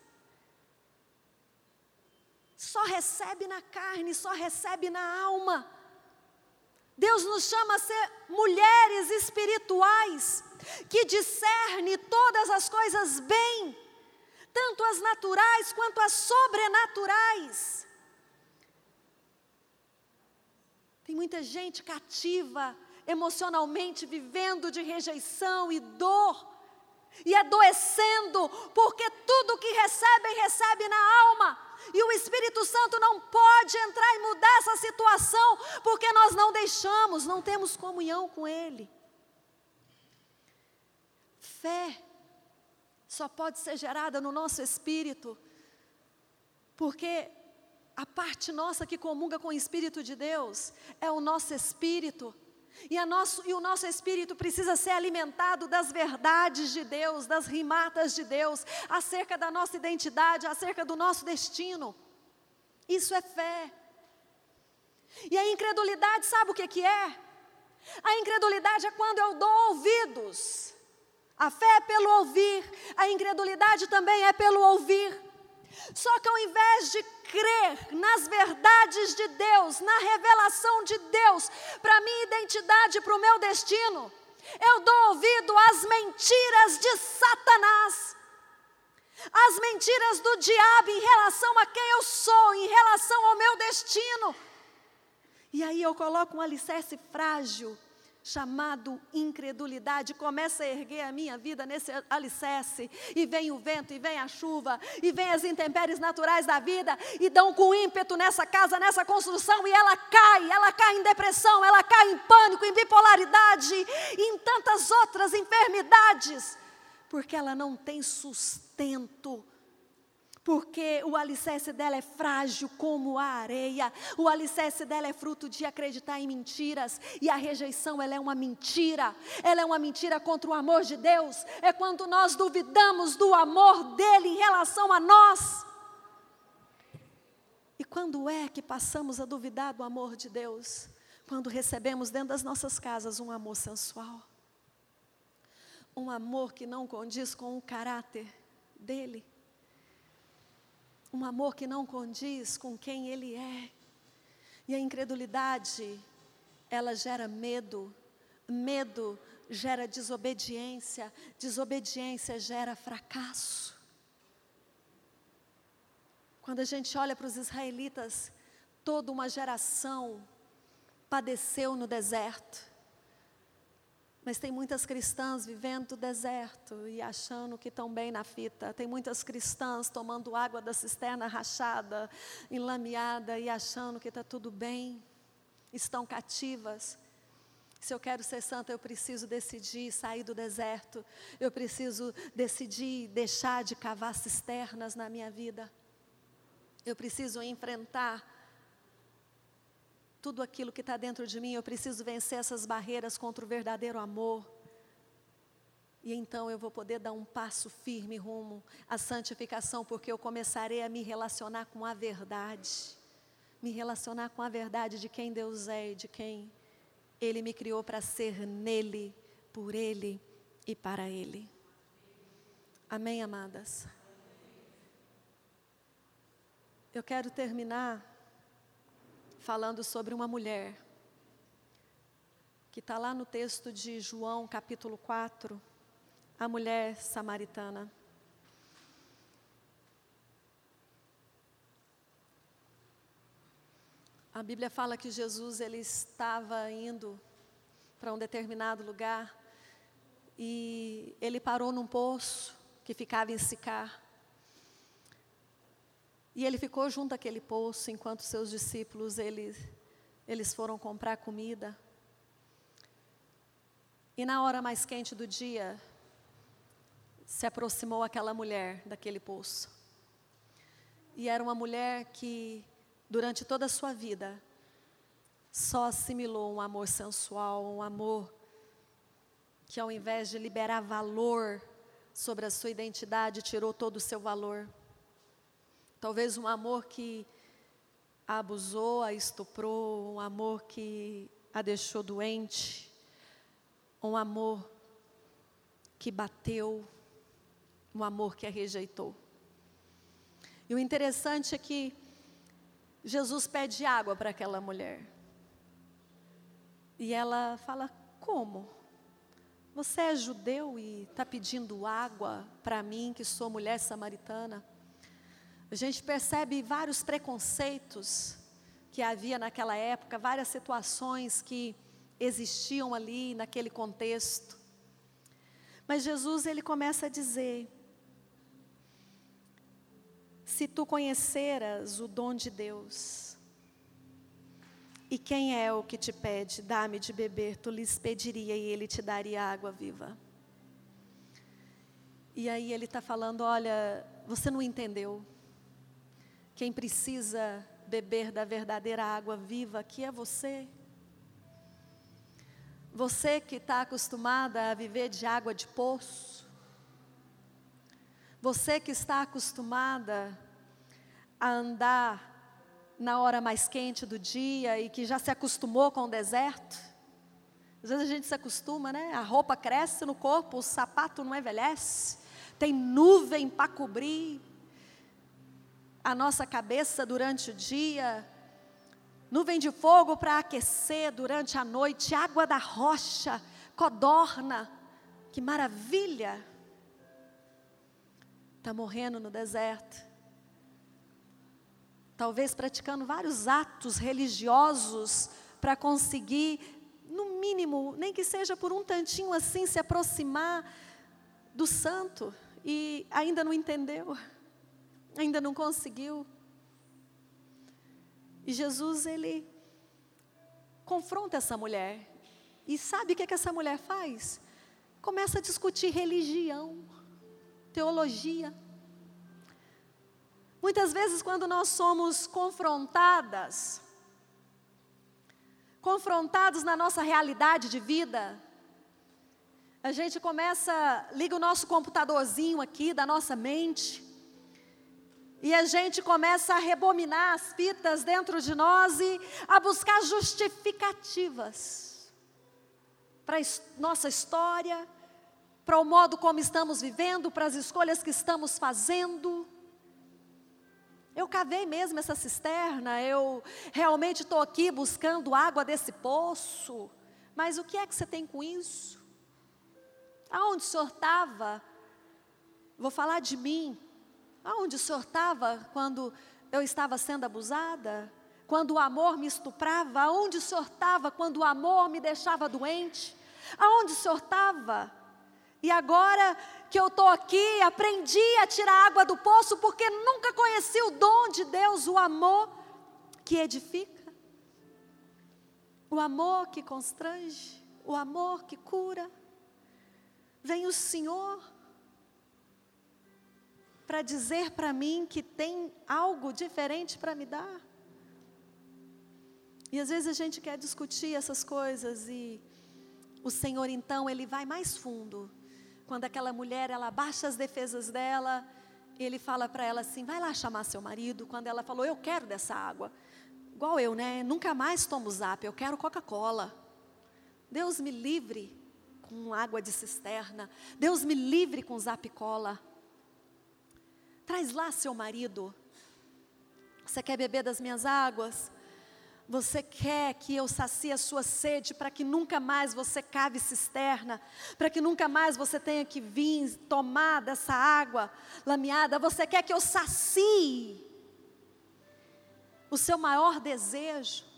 Só recebe na carne, só recebe na alma. Deus nos chama a ser mulheres espirituais, que discerne todas as coisas bem, tanto as naturais quanto as sobrenaturais. Tem muita gente cativa, emocionalmente, vivendo de rejeição e dor, e adoecendo, porque tudo que recebem, recebe na alma. E o Espírito Santo não pode entrar e mudar essa situação, porque nós não deixamos, não temos comunhão com Ele. Fé só pode ser gerada no nosso espírito, porque a parte nossa que comunga com o Espírito de Deus é o nosso espírito. E, a nosso, e o nosso espírito precisa ser alimentado das verdades de Deus, das rimatas de Deus, acerca da nossa identidade, acerca do nosso destino. Isso é fé. E a incredulidade, sabe o que, que é? A incredulidade é quando eu dou ouvidos. A fé é pelo ouvir, a incredulidade também é pelo ouvir. Só que ao invés de crer nas verdades de Deus, na revelação de Deus, para a minha identidade, para o meu destino, eu dou ouvido às mentiras de Satanás, às mentiras do diabo em relação a quem eu sou, em relação ao meu destino. E aí eu coloco um alicerce frágil, chamado incredulidade, começa a erguer a minha vida nesse alicerce, e vem o vento, e vem a chuva, e vem as intempéries naturais da vida, e dão com ímpeto nessa casa, nessa construção, e ela cai, ela cai em depressão, ela cai em pânico, em bipolaridade, e em tantas outras enfermidades, porque ela não tem sustento, porque o alicerce dela é frágil como a areia, o alicerce dela é fruto de acreditar em mentiras, e a rejeição, ela é uma mentira, ela é uma mentira contra o amor de Deus, é quando nós duvidamos do amor dele em relação a nós. E quando é que passamos a duvidar do amor de Deus? Quando recebemos dentro das nossas casas um amor sensual, um amor que não condiz com o caráter dele, um amor que não condiz com quem Ele é. E a incredulidade, ela gera medo, medo gera desobediência, desobediência gera fracasso. Quando a gente olha para os israelitas, toda uma geração padeceu no deserto. Mas tem muitas cristãs vivendo do deserto e achando que estão bem na fita. Tem muitas cristãs tomando água da cisterna rachada, enlameada e achando que está tudo bem. Estão cativas. Se eu quero ser santa, eu preciso decidir sair do deserto. Eu preciso decidir deixar de cavar cisternas na minha vida. Eu preciso enfrentar tudo aquilo que está dentro de mim. Eu preciso vencer essas barreiras contra o verdadeiro amor. E então eu vou poder dar um passo firme rumo à santificação, porque eu começarei a me relacionar com a verdade. Me relacionar com a verdade de quem Deus é e de quem Ele me criou para ser nele, por Ele e para Ele. Amém, amadas? Eu quero terminar falando sobre uma mulher, que está lá no texto de João, capítulo quatro, a mulher samaritana. A Bíblia fala que Jesus, ele estava indo para um determinado lugar e ele parou num poço que ficava em Sicar. E ele ficou junto àquele poço enquanto seus discípulos, eles, eles foram comprar comida. E na hora mais quente do dia, se aproximou aquela mulher daquele poço. E era uma mulher que, durante toda a sua vida, só assimilou um amor sensual, um amor que, ao invés de liberar valor sobre a sua identidade, tirou todo o seu valor. Talvez um amor que a abusou, a estuprou, um amor que a deixou doente, um amor que bateu, um amor que a rejeitou. E o interessante é que Jesus pede água para aquela mulher. E ela fala, como? Você é judeu e está pedindo água para mim, que sou mulher samaritana? A gente percebe vários preconceitos que havia naquela época, várias situações que existiam ali naquele contexto. Mas Jesus, ele começa a dizer, se tu conheceras o dom de Deus, e quem é o que te pede, dá-me de beber, tu lhes pediria e ele te daria água viva. E aí ele está falando, olha, você não entendeu. Quem precisa beber da verdadeira água viva aqui é você. Você que está acostumada a viver de água de poço. Você que está acostumada a andar na hora mais quente do dia e que já se acostumou com o deserto. Às vezes a gente se acostuma, né? A roupa cresce no corpo, o sapato não envelhece. Tem nuvem para cobrir a nossa cabeça durante o dia, nuvem de fogo para aquecer durante a noite, água da rocha, codorna, que maravilha. Está morrendo no deserto, talvez praticando vários atos religiosos para conseguir, no mínimo, nem que seja por um tantinho assim, se aproximar do santo, e ainda não entendeu. Ainda não conseguiu. E Jesus, ele confronta essa mulher. E sabe o que, é que essa mulher faz? Começa a discutir religião, teologia. Muitas vezes, quando nós somos confrontadas, confrontados na nossa realidade de vida, a gente começa, liga o nosso computadorzinho aqui da nossa mente, e a gente começa a rebobinar as fitas dentro de nós e a buscar justificativas para a nossa história, para o modo como estamos vivendo, para as escolhas que estamos fazendo. Eu cavei mesmo essa cisterna, eu realmente estou aqui buscando água desse poço, mas o que é que você tem com isso? Aonde o senhor estava? Vou falar de mim. Aonde o senhor estava quando eu estava sendo abusada? Quando o amor me estuprava? Aonde o senhor estava quando o amor me deixava doente? Aonde o senhor estava? E agora que eu estou aqui, aprendi a tirar água do poço, porque nunca conheci o dom de Deus, o amor que edifica, o amor que constrange. o amor que cura. Vem o Senhor para dizer para mim que tem algo diferente para me dar. E às vezes a gente quer discutir essas coisas e o Senhor então, Ele vai mais fundo. Quando aquela mulher, ela abaixa as defesas dela, Ele fala para ela assim, vai lá chamar seu marido. Quando ela falou, eu quero dessa água. Igual eu, né? Nunca mais tomo Zap, eu quero Coca-Cola. Deus me livre com água de cisterna. Deus me livre com Zap-Cola. Traz lá seu marido. Você quer beber das minhas águas? Você quer que eu sacie a sua sede para que nunca mais você cave cisterna? Para que nunca mais você tenha que vir tomar dessa água lameada? Você quer que eu sacie o seu maior desejo?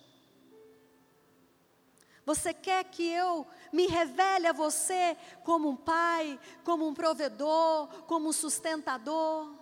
Você quer que eu me revele a você como um pai, como um provedor, como um sustentador?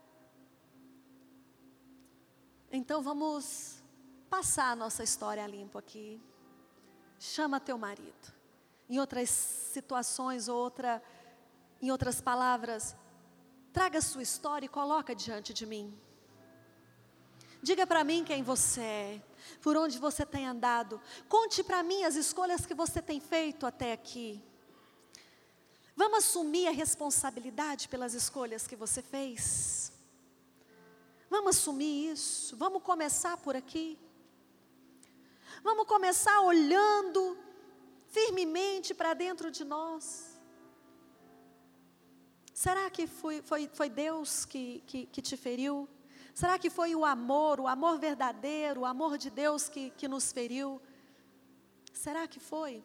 Então vamos passar a nossa história a limpo aqui. Chama teu marido. Em outras situações, outra, em outras palavras, traga a sua história e coloca diante de mim. Diga para mim quem você é, por onde você tem andado. Conte para mim as escolhas que você tem feito até aqui. Vamos assumir a responsabilidade pelas escolhas que você fez. Vamos assumir isso. Vamos começar por aqui. Vamos começar olhando firmemente para dentro de nós. Será que foi, foi, foi Deus que, que, que te feriu? Será que foi o amor, o amor verdadeiro, o amor de Deus que, que nos feriu? Será que foi?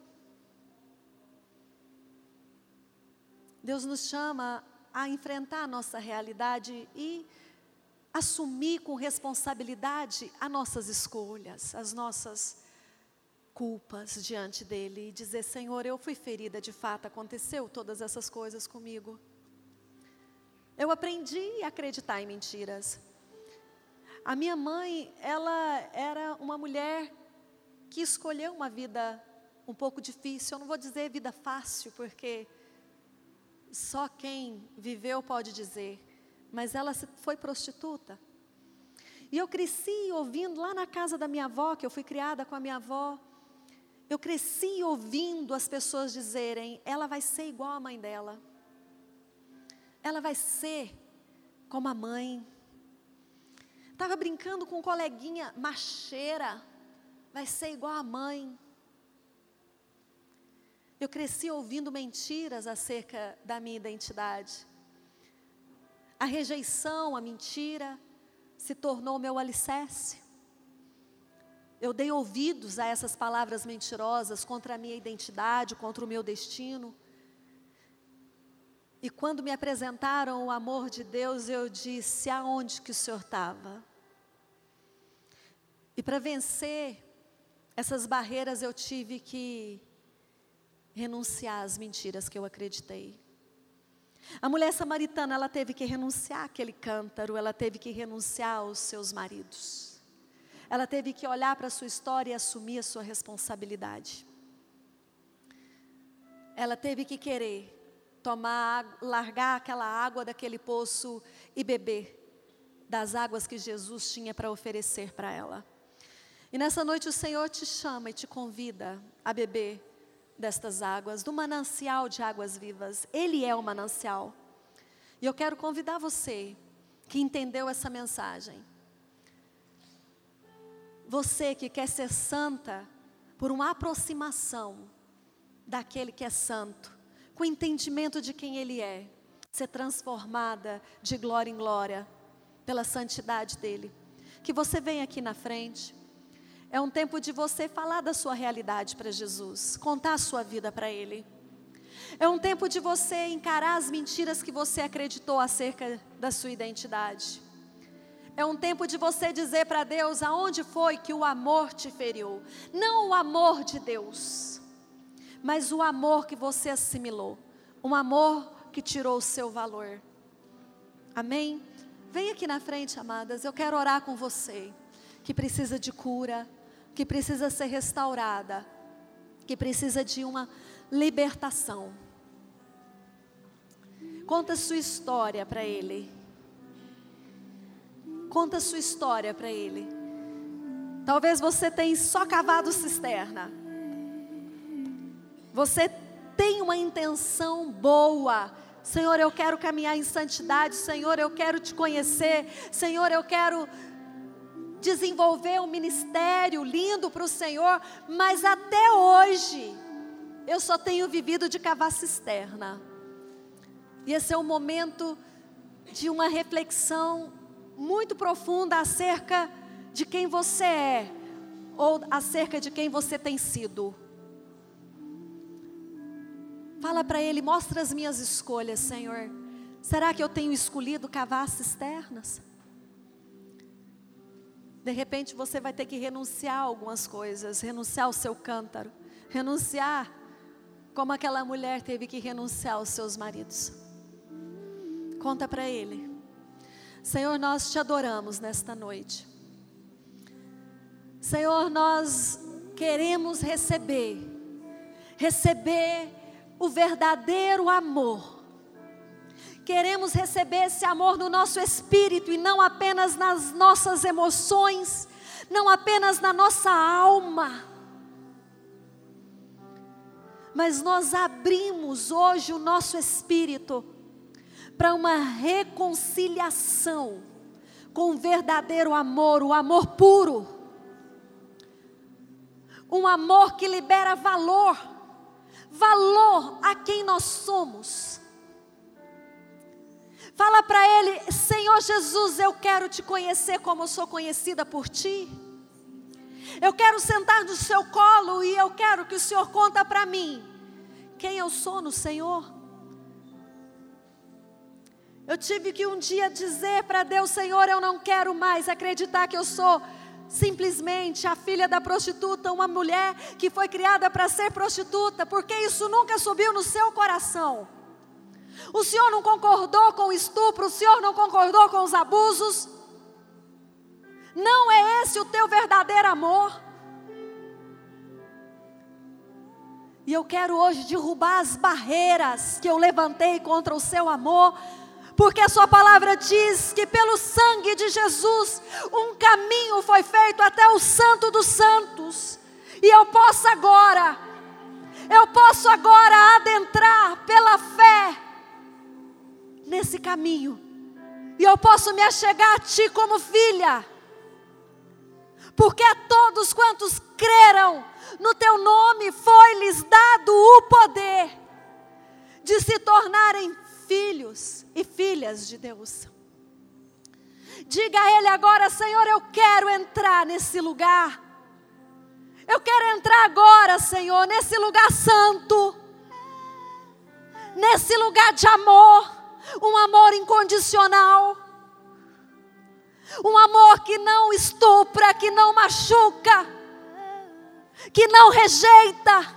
Deus nos chama a enfrentar a nossa realidade e assumir com responsabilidade as nossas escolhas, as nossas culpas diante dEle. E dizer, Senhor, eu fui ferida de fato, aconteceu todas essas coisas comigo. Eu aprendi a acreditar em mentiras. A minha mãe, ela era uma mulher que escolheu uma vida um pouco difícil. Eu não vou dizer vida fácil, porque só quem viveu pode dizer. Mas ela foi prostituta. E eu cresci ouvindo lá na casa da minha avó, que eu fui criada com a minha avó. Eu cresci ouvindo as pessoas dizerem, ela vai ser igual à mãe dela. Ela vai ser como a mãe. Estava brincando com um coleguinha, macheira, vai ser igual a mãe. Eu cresci ouvindo mentiras acerca da minha identidade. A rejeição, a mentira, se tornou meu alicerce. Eu dei ouvidos a essas palavras mentirosas contra a minha identidade, contra o meu destino. E quando me apresentaram o amor de Deus, eu disse, aonde que o Senhor estava? E para vencer essas barreiras, eu tive que renunciar às mentiras que eu acreditei. A mulher samaritana, ela teve que renunciar àquele cântaro, ela teve que renunciar aos seus maridos. Ela teve que olhar para a sua história e assumir a sua responsabilidade. Ela teve que querer tomar, largar aquela água daquele poço e beber das águas que Jesus tinha para oferecer para ela. E nessa noite o Senhor te chama e te convida a beber destas águas, do manancial de águas vivas. Ele é o manancial. E eu quero convidar você que entendeu essa mensagem. Você que quer ser santa por uma aproximação daquele que é santo, com o entendimento de quem Ele é, ser transformada de glória em glória pela santidade dEle. Que você venha aqui na frente. É um tempo de você falar da sua realidade para Jesus, contar a sua vida para Ele. É um tempo de você encarar as mentiras que você acreditou acerca da sua identidade. É um tempo de você dizer para Deus aonde foi que o amor te feriu. Não o amor de Deus, mas o amor que você assimilou. Um amor que tirou o seu valor. Amém? Vem aqui na frente, amadas, eu quero orar com você, que precisa de cura, que precisa ser restaurada. que precisa de uma libertação. Conta a sua história para Ele. Conta a sua história para Ele. Talvez você tenha só cavado cisterna. Você tem uma intenção boa. Senhor, eu quero caminhar em santidade. Senhor, eu quero te conhecer. Senhor, eu quero desenvolver um ministério lindo para o Senhor. Mas até hoje, eu só tenho vivido de cavar cisterna. E esse é um momento de uma reflexão muito profunda acerca de quem você é, ou acerca de quem você tem sido. Fala para Ele, mostra as minhas escolhas, Senhor. Será que eu tenho escolhido cavar cisternas? De repente você vai ter que renunciar a algumas coisas, renunciar ao seu cântaro, renunciar como aquela mulher teve que renunciar aos seus maridos. Conta para Ele. Senhor, nós te adoramos nesta noite. Senhor, nós queremos receber, receber o verdadeiro amor. Queremos receber esse amor no nosso espírito e não apenas nas nossas emoções, não apenas na nossa alma. Mas nós abrimos hoje o nosso espírito para uma reconciliação com o verdadeiro amor, o amor puro. Um amor que libera valor, valor a quem nós somos. Fala para Ele, Senhor Jesus, eu quero te conhecer como eu sou conhecida por Ti. Eu quero sentar no seu colo e eu quero que o Senhor conta para mim quem eu sou no Senhor. Eu tive que um dia dizer para Deus, Senhor, eu não quero mais acreditar que eu sou simplesmente a filha da prostituta, uma mulher que foi criada para ser prostituta, porque isso nunca subiu no seu coração. O Senhor não concordou com o estupro, o Senhor não concordou com os abusos. Não é esse o teu verdadeiro amor. E eu quero hoje derrubar as barreiras que eu levantei contra o seu amor, porque a sua palavra diz que pelo sangue de Jesus, um caminho foi feito até o Santo dos Santos. E eu posso agora, eu posso agora adentrar pela fé nesse caminho. E eu posso me achegar a Ti como filha. Porque a todos quantos creram no Teu nome, foi-lhes dado o poder de se tornarem filhos e filhas de Deus. Diga a Ele agora, Senhor, eu quero entrar nesse lugar. Eu quero entrar agora, Senhor, nesse lugar santo. Nesse lugar de amor. Um amor incondicional. Um amor que não estupra, que não machuca, que não rejeita.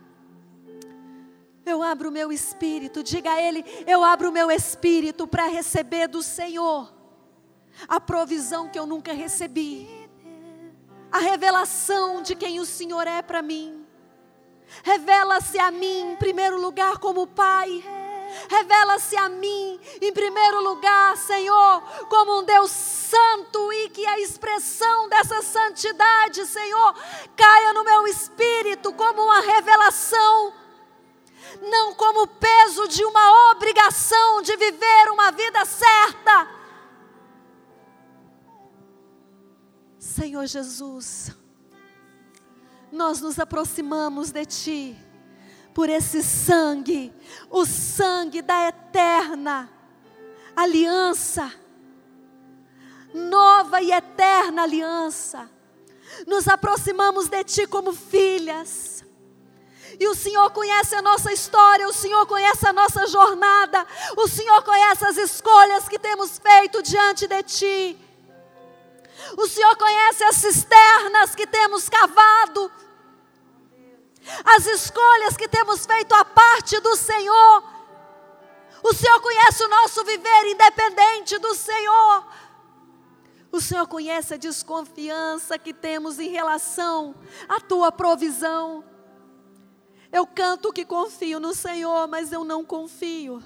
Eu abro o meu espírito, diga a Ele, eu abro o meu espírito para receber do Senhor a provisão que eu nunca recebi, a revelação de quem o Senhor é para mim. Revela-se a mim em primeiro lugar como Pai. Revela-se a mim em primeiro lugar, Senhor, como um Deus santo, e que a expressão dessa santidade, Senhor, caia no meu espírito como uma revelação, não como peso de uma obrigação de viver uma vida certa. Senhor Jesus, nós nos aproximamos de Ti por esse sangue, o sangue da eterna aliança, nova e eterna aliança. Nos aproximamos de Ti como filhas. E o Senhor conhece a nossa história, o Senhor conhece a nossa jornada, o Senhor conhece as escolhas que temos feito diante de Ti. O Senhor conhece as cisternas que temos cavado, as escolhas que temos feito à parte do Senhor. O Senhor conhece o nosso viver independente do Senhor. O Senhor conhece a desconfiança que temos em relação à Tua provisão. Eu canto que confio no Senhor, mas eu não confio.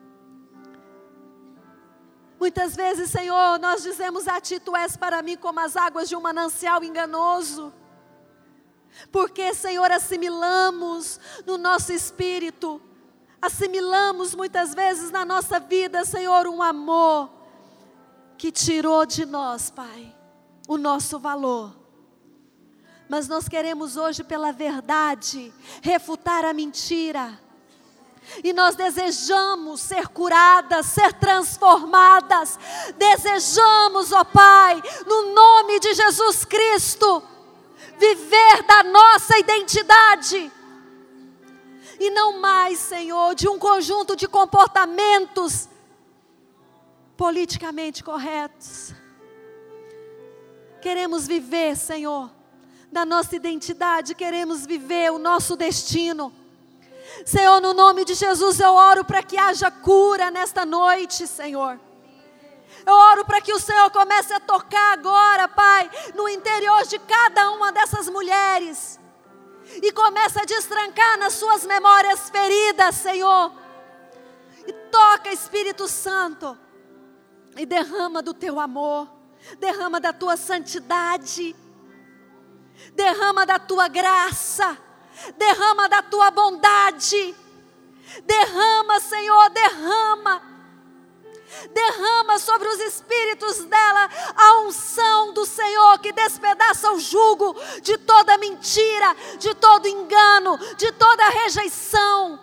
Muitas vezes, Senhor, nós dizemos a Ti, Tu és para mim como as águas de um manancial enganoso. Porque, Senhor, assimilamos no nosso espírito, assimilamos muitas vezes na nossa vida, Senhor, um amor que tirou de nós, Pai, o nosso valor. Mas nós queremos hoje, pela verdade, refutar a mentira. E nós desejamos ser curadas, ser transformadas. Desejamos, ó Pai, no nome de Jesus Cristo, viver da nossa identidade. E não mais, Senhor, de um conjunto de comportamentos politicamente corretos. Queremos viver, Senhor, da nossa identidade, queremos viver o nosso destino. Senhor, no nome de Jesus, eu oro para que haja cura nesta noite, Senhor. Eu oro para que o Senhor comece a tocar agora, Pai, no interior de cada uma dessas mulheres. E comece a destrancar nas suas memórias feridas, Senhor. E toca, Espírito Santo. E derrama do Teu amor. Derrama da Tua santidade. Derrama da Tua graça. Derrama da Tua bondade. Derrama, Senhor, derrama. Derrama sobre os espíritos dela a unção do Senhor que despedaça o jugo de toda mentira, de todo engano, de toda rejeição.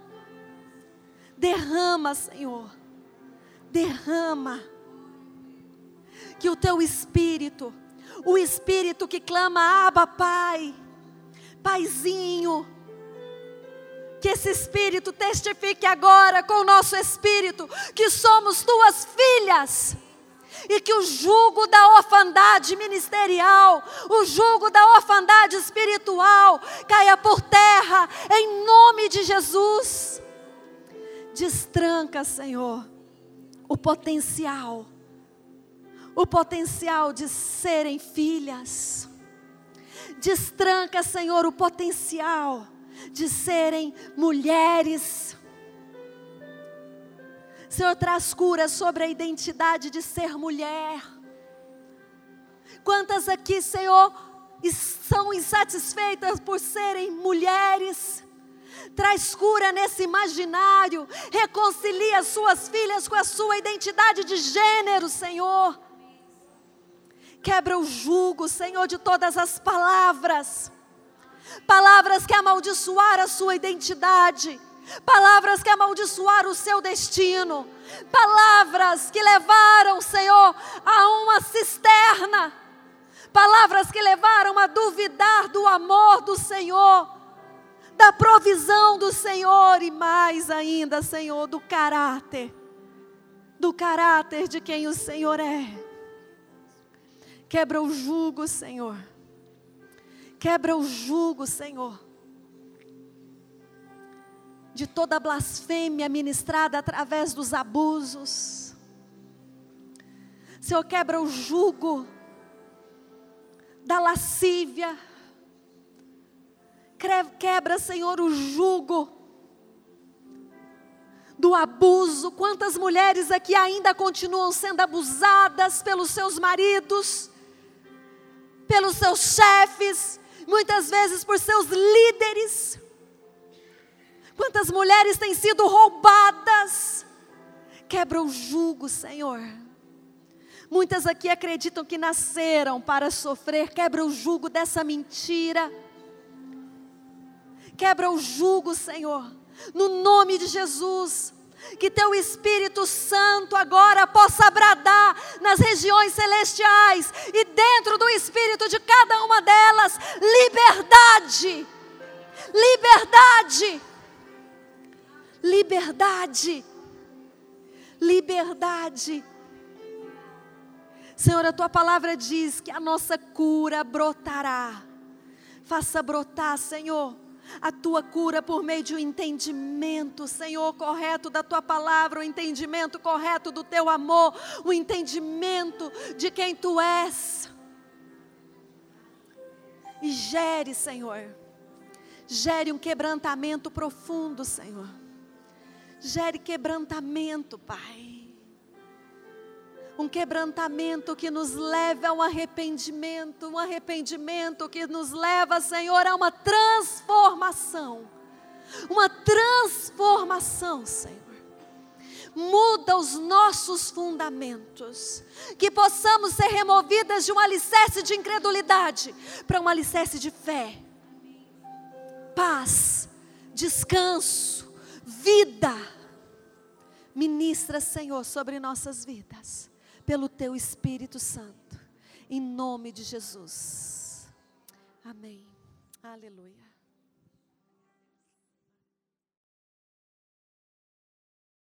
Derrama, Senhor, derrama. Que o Teu Espírito, o Espírito que clama, Abba, Pai, Paizinho, que esse Espírito testifique agora com o nosso Espírito que somos Tuas filhas. E que o jugo da orfandade ministerial, o jugo da orfandade espiritual caia por terra, em nome de Jesus. Destranca, Senhor, o potencial, o potencial de serem filhas. Destranca, Senhor, o potencial de serem mulheres. Senhor, traz cura sobre a identidade de ser mulher. Quantas aqui, Senhor, são insatisfeitas por serem mulheres? Traz cura nesse imaginário. Reconcilia suas filhas com a sua identidade de gênero, Senhor. Quebra o jugo, Senhor, de todas as palavras. Palavras que amaldiçoaram a sua identidade. Palavras que amaldiçoaram o seu destino. Palavras que levaram, Senhor, a uma cisterna. Palavras que levaram a duvidar do amor do Senhor, da provisão do Senhor e mais ainda, Senhor, do caráter. Do caráter de quem o Senhor é. Quebra o jugo, Senhor. Quebra o jugo, Senhor, de toda blasfêmia ministrada através dos abusos. Senhor, quebra o jugo da lascívia. Quebra, Senhor, o jugo do abuso. Quantas mulheres aqui ainda continuam sendo abusadas pelos seus maridos, pelos seus chefes, muitas vezes por seus líderes. Quantas mulheres têm sido roubadas. Quebra o jugo, Senhor. Muitas aqui acreditam que nasceram para sofrer. Quebra o jugo dessa mentira. Quebra o jugo, Senhor, no nome de Jesus. Que Teu Espírito Santo agora possa bradar nas regiões celestiais e dentro do espírito de cada uma delas, liberdade, liberdade, liberdade, liberdade. Senhor, a Tua palavra diz que a nossa cura brotará. Faça brotar, Senhor, a Tua cura por meio de um entendimento, Senhor, correto da Tua palavra, o entendimento correto do Teu amor, o entendimento de quem Tu és. E gere, Senhor, Gere um quebrantamento profundo, Senhor. Gere quebrantamento, Pai. Um quebrantamento que nos leve a um arrependimento, um arrependimento que nos leva, Senhor, a uma transformação. Uma transformação, Senhor. Muda os nossos fundamentos, que possamos ser removidas de um alicerce de incredulidade para um alicerce de fé, paz, descanso, vida. Ministra, Senhor, sobre nossas vidas, pelo Teu Espírito Santo, em nome de Jesus. Amém. Aleluia.